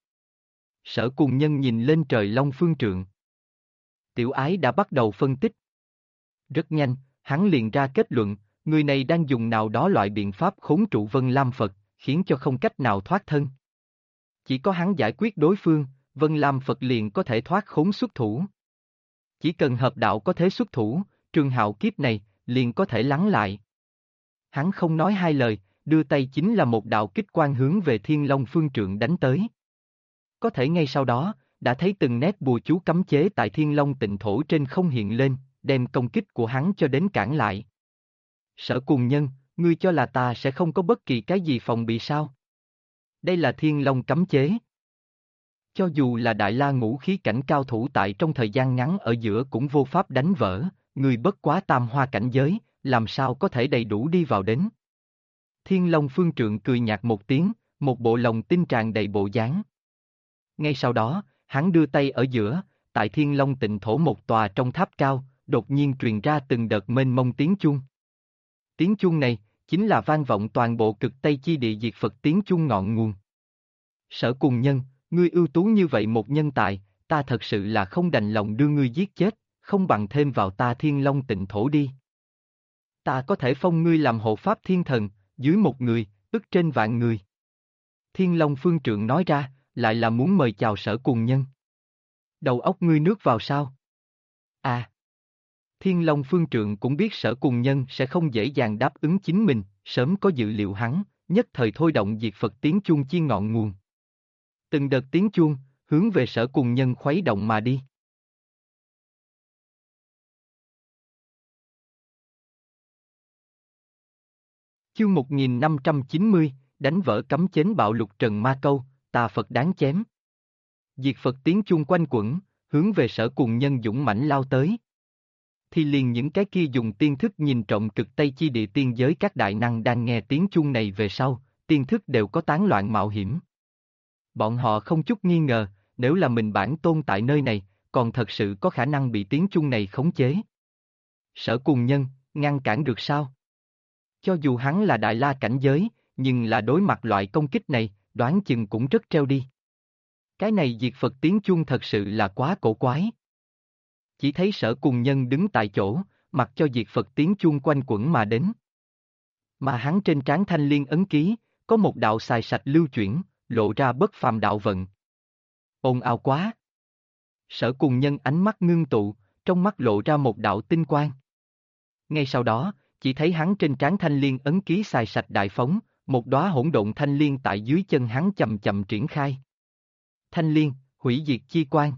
Sở Cùng Nhân nhìn lên trời Long Phương Trượng. Tiểu Ái đã bắt đầu phân tích. Rất nhanh, hắn liền ra kết luận, người này đang dùng nào đó loại biện pháp khốn trụ Vân Lam Phật, khiến cho không cách nào thoát thân. Chỉ có hắn giải quyết đối phương, Vân Lam Phật liền có thể thoát khốn xuất thủ. Chỉ cần hợp đạo có thể xuất thủ, trường hạo kiếp này, liền có thể lắng lại. Hắn không nói hai lời, đưa tay chính là một đạo kích quang hướng về Thiên Long Phương Trượng đánh tới. Có thể ngay sau đó, đã thấy từng nét bùa chú cấm chế tại Thiên Long Tịnh Thổ trên không hiện lên, đem công kích của hắn cho đến cản lại. Sở Cùng Nhân, ngươi cho là ta sẽ không có bất kỳ cái gì phòng bị sao? Đây là Thiên Long cấm chế. Cho dù là Đại La ngũ khí cảnh cao thủ tại trong thời gian ngắn ở giữa cũng vô pháp đánh vỡ, người bất quá tam hoa cảnh giới, làm sao có thể đầy đủ đi vào đến. Thiên Long Phương Trượng cười nhạt một tiếng, một bộ lòng tin tràn đầy bộ dáng. Ngay sau đó, hắn đưa tay ở giữa, tại Thiên Long Tịnh Thổ một tòa trong tháp cao, đột nhiên truyền ra từng đợt mênh mông tiếng chuông. Tiếng chuông này, chính là vang vọng toàn bộ cực Tây chi địa diệt Phật tiếng chuông ngọn nguồn. Sở Cùng Nhân, ngươi ưu tú như vậy một nhân tài, ta thật sự là không đành lòng đưa ngươi giết chết, không bằng thêm vào ta Thiên Long Tịnh Thổ đi. Ta có thể phong ngươi làm hộ pháp thiên thần, dưới một người, ức trên vạn người. Thiên Long Phương Trượng nói ra, lại là muốn mời chào Sở Cùng Nhân. Đầu óc ngươi nước vào sao? À! Thiên Long Phương Trượng cũng biết Sở Cùng Nhân sẽ không dễ dàng đáp ứng chính mình, sớm có dự liệu hắn, nhất thời thôi động diệt Phật tiếng chuông chi ngọn nguồn. Từng đợt tiếng chuông, hướng về Sở Cùng Nhân khuấy động mà đi. Chương 1590, đánh vỡ cấm chế bạo lục trần ma câu, tà Phật đáng chém. Diệt Phật tiếng chuông quanh quẩn, hướng về Sở Cùng Nhân dũng mãnh lao tới. Thì liền những cái kia dùng tiên thức nhìn trộm cực Tây chi địa tiên giới các đại năng đang nghe tiếng chuông này về sau, tiên thức đều có tán loạn mạo hiểm. Bọn họ không chút nghi ngờ, nếu là mình bản tôn tại nơi này, còn thật sự có khả năng bị tiếng chuông này khống chế. Sở Cùng Nhân, ngăn cản được sao? Cho dù hắn là đại la cảnh giới, nhưng là đối mặt loại công kích này, đoán chừng cũng rất treo đi. Cái này diệt Phật tiếng chuông thật sự là quá cổ quái. Chỉ thấy Sở Cùng Nhân đứng tại chỗ, mặc cho diệt Phật tiếng chuông quanh quẩn mà đến. Mà hắn trên trán thanh liên ấn ký, có một đạo xài sạch lưu chuyển, lộ ra bất phàm đạo vận. Ồn ào quá! Sở Cùng Nhân ánh mắt ngưng tụ, trong mắt lộ ra một đạo tinh quang. Ngay sau đó, chỉ thấy hắn trên trán thanh liên ấn ký xài sạch đại phóng, một đóa hỗn độn thanh liên tại dưới chân hắn chậm chậm triển khai. Thanh liên, hủy diệt chi quang.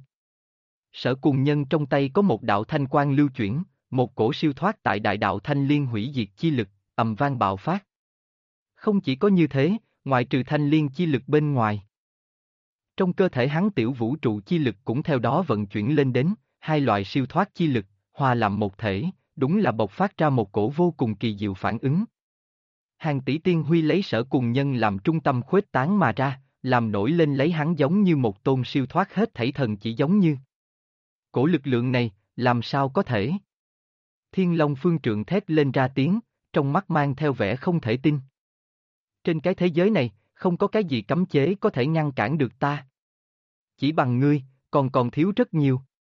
Sở Cùng Nhân trong tay có một đạo thanh quang lưu chuyển, một cổ siêu thoát tại đại đạo thanh liên hủy diệt chi lực, ầm vang bạo phát. Không chỉ có như thế, ngoại trừ thanh liên chi lực bên ngoài, trong cơ thể hắn tiểu vũ trụ chi lực cũng theo đó vận chuyển lên đến, hai loại siêu thoát chi lực, hòa làm một thể, đúng là bộc phát ra một cổ vô cùng kỳ diệu phản ứng. Hàng tỷ tiên huy lấy Sở Cùng Nhân làm trung tâm khuếch tán mà ra, làm nổi lên lấy hắn giống như một tôn siêu thoát hết thảy thần chỉ giống như. Cổ lực lượng này, làm sao có thể? Thiên Long Phương Trượng thét lên ra tiếng, trong mắt mang theo vẻ không thể tin. Trên cái thế giới này, không có cái gì cấm chế có thể ngăn cản được ta. Chỉ bằng ngươi, còn thiếu rất nhiều.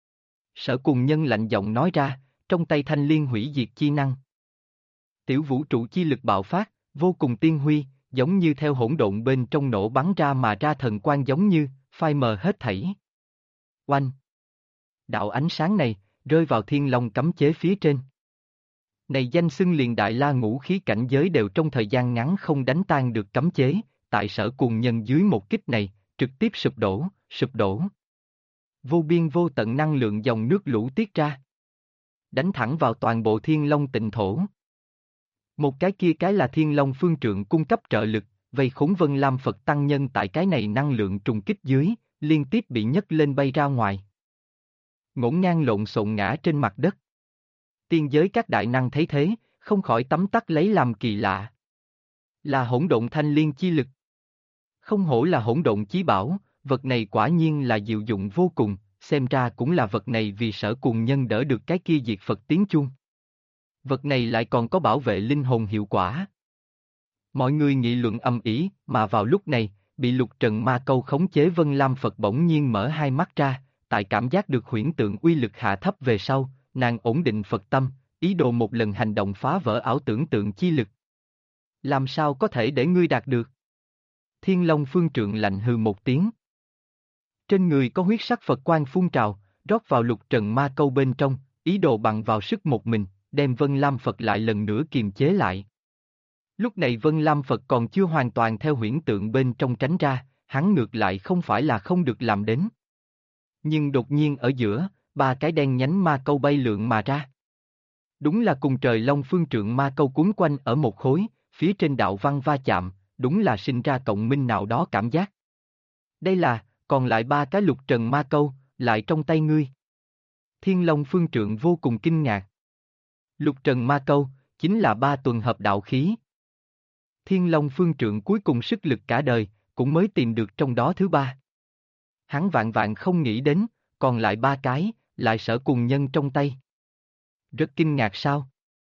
Sở Cùng Nhân lạnh giọng nói ra, trong tay thanh liên hủy diệt chi năng. Tiểu vũ trụ chi lực bạo phát, vô cùng tiên huy, giống như theo hỗn độn bên trong nổ bắn ra mà ra thần quang giống như, phai mờ hết thảy. Oanh! Đạo ánh sáng này, rơi vào Thiên Long cấm chế phía trên. Này danh xưng liền đại la ngũ khí cảnh giới đều trong thời gian ngắn không đánh tan được cấm chế, tại Sở Cùng Nhân dưới một kích này, trực tiếp sụp đổ, sụp đổ. Vô biên vô tận năng lượng dòng nước lũ tiết ra. Đánh thẳng vào toàn bộ Thiên Long Tịnh Thổ. Một cái kia cái là Thiên Long Phương Trượng cung cấp trợ lực, vây khốn Vân Lam Phật tăng nhân tại cái này năng lượng trùng kích dưới, liên tiếp bị nhấc lên bay ra ngoài. Ngổn ngang lộn xộn ngã trên mặt đất. Tiên giới các đại năng thấy thế, không khỏi tấm tắc lấy làm kỳ lạ. Là hỗn độn thanh liên chi lực. Không hổ là hỗn độn chí bảo, vật này quả nhiên là diệu dụng vô cùng, xem ra cũng là vật này vì Sở Cùng Nhân đỡ được cái kia diệt Phật tiếng chuông. Vật này lại còn có bảo vệ linh hồn hiệu quả. Mọi người nghị luận ầm ĩ, mà vào lúc này, bị lục trần ma câu khống chế Vân Lam Phật bỗng nhiên mở hai mắt ra, tại cảm giác được huyễn tượng uy lực hạ thấp về sau, nàng ổn định Phật tâm, ý đồ một lần hành động phá vỡ ảo tưởng tượng chi lực. Làm sao có thể để ngươi đạt được? Thiên Long Phương Trượng lạnh hừ một tiếng. Trên người có huyết sắc Phật quang phun trào, rót vào lục trần ma câu bên trong, ý đồ bằng vào sức một mình, đem Vân Lam Phật lại lần nữa kiềm chế lại. Lúc này Vân Lam Phật còn chưa hoàn toàn theo huyễn tượng bên trong tránh ra, hắn ngược lại không phải là không được làm đến. Nhưng đột nhiên ở giữa, ba cái đen nhánh ma câu bay lượn mà ra. Đúng là cùng trời Long Phương Trượng Ma Câu quấn quanh ở một khối, phía trên đạo văn va chạm, đúng là sinh ra cộng minh nào đó cảm giác. Đây là, còn lại ba cái lục trần ma câu, lại trong tay ngươi. Thiên Long Phương Trượng vô cùng kinh ngạc. Lục trần ma câu, chính là ba tuần hợp đạo khí. Thiên Long Phương Trượng cuối cùng sức lực cả đời, cũng mới tìm được trong đó thứ ba. Hắn vạn vạn không nghĩ đến, còn lại ba cái, lại Sở Cùng Nhân trong tay. Rất kinh ngạc sao?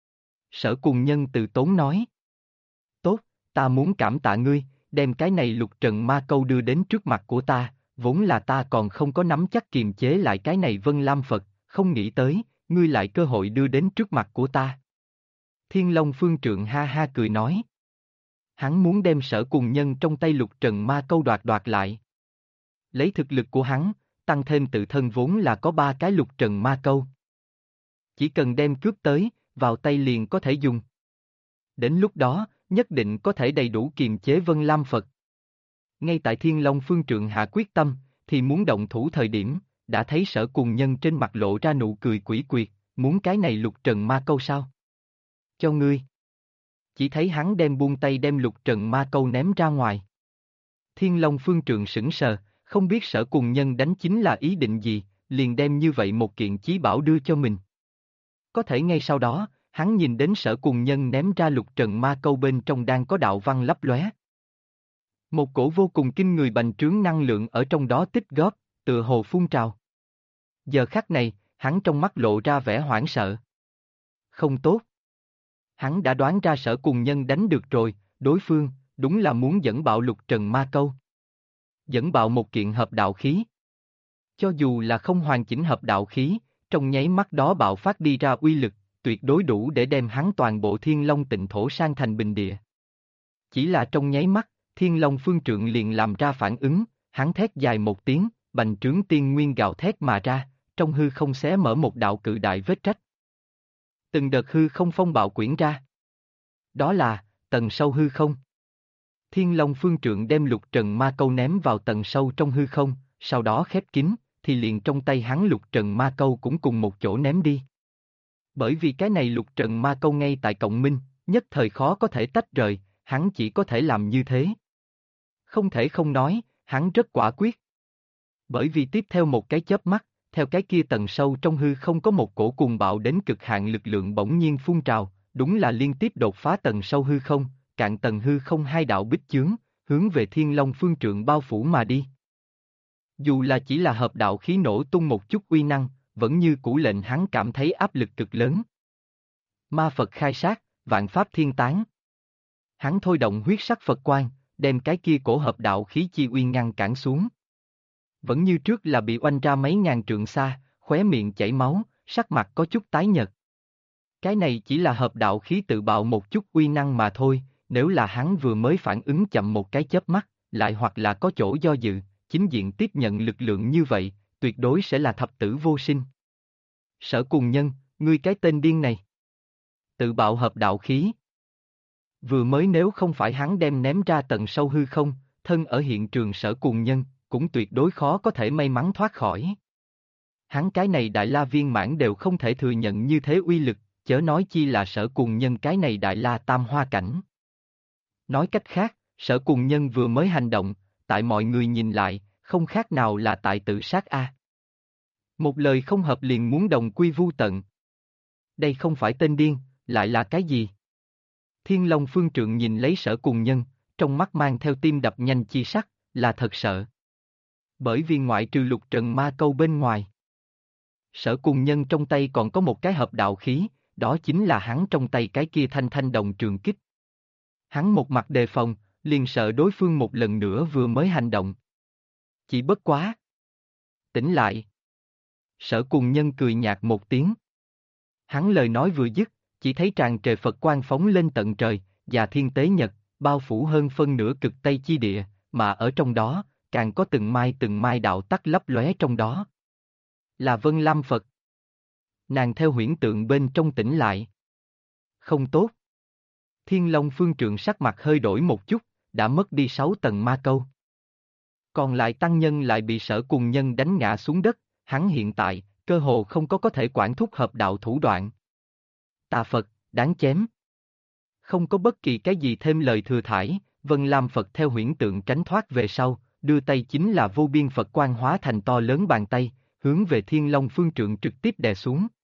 Sở Cùng Nhân từ tốn nói. Tốt, ta muốn cảm tạ ngươi, đem cái này lục trần ma câu đưa đến trước mặt của ta, vốn là ta còn không có nắm chắc kiềm chế lại cái này Vân Lam Phật, không nghĩ tới, ngươi lại cơ hội đưa đến trước mặt của ta. Thiên Long Phương Trượng ha ha cười nói. Hắn muốn đem Sở Cùng Nhân trong tay lục trần ma câu đoạt lại. Lấy thực lực của hắn, tăng thêm tự thân vốn là có ba cái lục trần ma câu. Chỉ cần đem cướp tới, vào tay liền có thể dùng. Đến lúc đó, nhất định có thể đầy đủ kiềm chế Vân Lam Phật. Ngay tại Thiên Long Phương Trượng hạ quyết tâm, thì muốn động thủ thời điểm, đã thấy Sở Cùng Nhân trên mặt lộ ra nụ cười quỷ quyệt, muốn cái này lục trần ma câu sao? Cho ngươi. Chỉ thấy hắn đem buông tay đem lục trần ma câu ném ra ngoài. Thiên Long Phương Trượng sững sờ, không biết Sở Cùng Nhân đánh chính là ý định gì, liền đem như vậy một kiện chí bảo đưa cho mình. Có thể ngay sau đó, hắn nhìn đến Sở Cùng Nhân ném ra lục trần ma câu bên trong đang có đạo văn lấp lóe. Một cổ vô cùng kinh người bành trướng năng lượng ở trong đó tích góp, tựa hồ phun trào. Giờ khắc này, hắn trong mắt lộ ra vẻ hoảng sợ. Không tốt. Hắn đã đoán ra Sở Cùng Nhân đánh được rồi, đối phương, đúng là muốn dẫn bạo lục trần ma câu. Dẫn bạo một kiện hợp đạo khí. Cho dù là không hoàn chỉnh hợp đạo khí, trong nháy mắt đó bạo phát đi ra uy lực, tuyệt đối đủ để đem hắn toàn bộ Thiên Long Tịnh Thổ sang thành bình địa. Chỉ là trong nháy mắt, Thiên Long Phương Trượng liền làm ra phản ứng, hắn thét dài một tiếng, bành trướng tiên nguyên gào thét mà ra, trong hư không xé mở một đạo cự đại vết rách. Từng đợt hư không phong bạo quyển ra. Đó là, tầng sâu hư không. Thiên Long Phương Trượng đem lục trần ma câu ném vào tầng sâu trong hư không, sau đó khép kín, thì liền trong tay hắn lục trần ma câu cũng cùng một chỗ ném đi. Bởi vì cái này lục trần ma câu ngay tại cộng minh, nhất thời khó có thể tách rời, hắn chỉ có thể làm như thế. Không thể không nói, hắn rất quả quyết. Bởi vì tiếp theo một cái chớp mắt, theo cái kia tầng sâu trong hư không có một cổ cuồng bạo đến cực hạn lực lượng bỗng nhiên phun trào, đúng là liên tiếp đột phá tầng sâu hư không, cạn tầng hư không hai đạo bích chướng, hướng về Thiên Long Phương Trượng bao phủ mà đi. Dù là chỉ là hợp đạo khí nổ tung một chút uy năng, vẫn như cũ lệnh hắn cảm thấy áp lực cực lớn. Ma Phật khai sát, vạn pháp thiên tán. Hắn thôi động huyết sắc Phật quang, đem cái kia cổ hợp đạo khí chi uy ngăn cản xuống. Vẫn như trước là bị oanh ra mấy ngàn trượng xa, khóe miệng chảy máu, sắc mặt có chút tái nhợt. Cái này chỉ là hợp đạo khí tự bạo một chút uy năng mà thôi, nếu là hắn vừa mới phản ứng chậm một cái chớp mắt, lại hoặc là có chỗ do dự, chính diện tiếp nhận lực lượng như vậy, tuyệt đối sẽ là thập tử vô sinh. Sở Cùng Nhân, ngươi cái tên điên này. Tự bạo hợp đạo khí. Vừa mới nếu không phải hắn đem ném ra tận sâu hư không, thân ở hiện trường Sở Cùng Nhân, cũng tuyệt đối khó có thể may mắn thoát khỏi. Hắn cái này Đại La viên mãn đều không thể thừa nhận như thế uy lực, chớ nói chi là Sở Cùng Nhân cái này Đại La tam hoa cảnh. Nói cách khác, Sở Cùng Nhân vừa mới hành động, tại mọi người nhìn lại, không khác nào là tại tự sát a. Một lời không hợp liền muốn đồng quy vu tận. Đây không phải tên điên, lại là cái gì? Thiên Long Phương Trượng nhìn lấy Sở Cùng Nhân, trong mắt mang theo tim đập nhanh chi sắc, là thật sợ. Bởi vì ngoại trừ lục trần ma câu bên ngoài, Sở Cùng Nhân trong tay còn có một cái hợp đạo khí, đó chính là hắn trong tay cái kia thanh thanh đồng trường kích. Hắn một mặt đề phòng, liền sợ đối phương một lần nữa vừa mới hành động. Chỉ bất quá. Tỉnh lại. Sở Cùng Nhân cười nhạt một tiếng. Hắn lời nói vừa dứt, chỉ thấy tràn trề Phật quang phóng lên tận trời, và thiên tế nhật, bao phủ hơn phân nửa cực Tây chi địa, mà ở trong đó, càng có từng mai đạo tắc lấp lóe trong đó. Là Vân Lam Phật. Nàng theo huyễn tượng bên trong tỉnh lại. Không tốt. Thiên Long Phương Trượng sắc mặt hơi đổi một chút, đã mất đi 6 tầng ma câu. Còn lại tăng nhân lại bị Sở Cùng Nhân đánh ngã xuống đất, hắn hiện tại, cơ hồ không có thể quản thúc hợp đạo thủ đoạn. Tà Phật, đáng chém. Không có bất kỳ cái gì thêm lời thừa thãi, Vân Lam Phật theo huyễn tượng tránh thoát về sau, đưa tay chính là vô biên Phật quang hóa thành to lớn bàn tay, hướng về Thiên Long Phương Trượng trực tiếp đè xuống.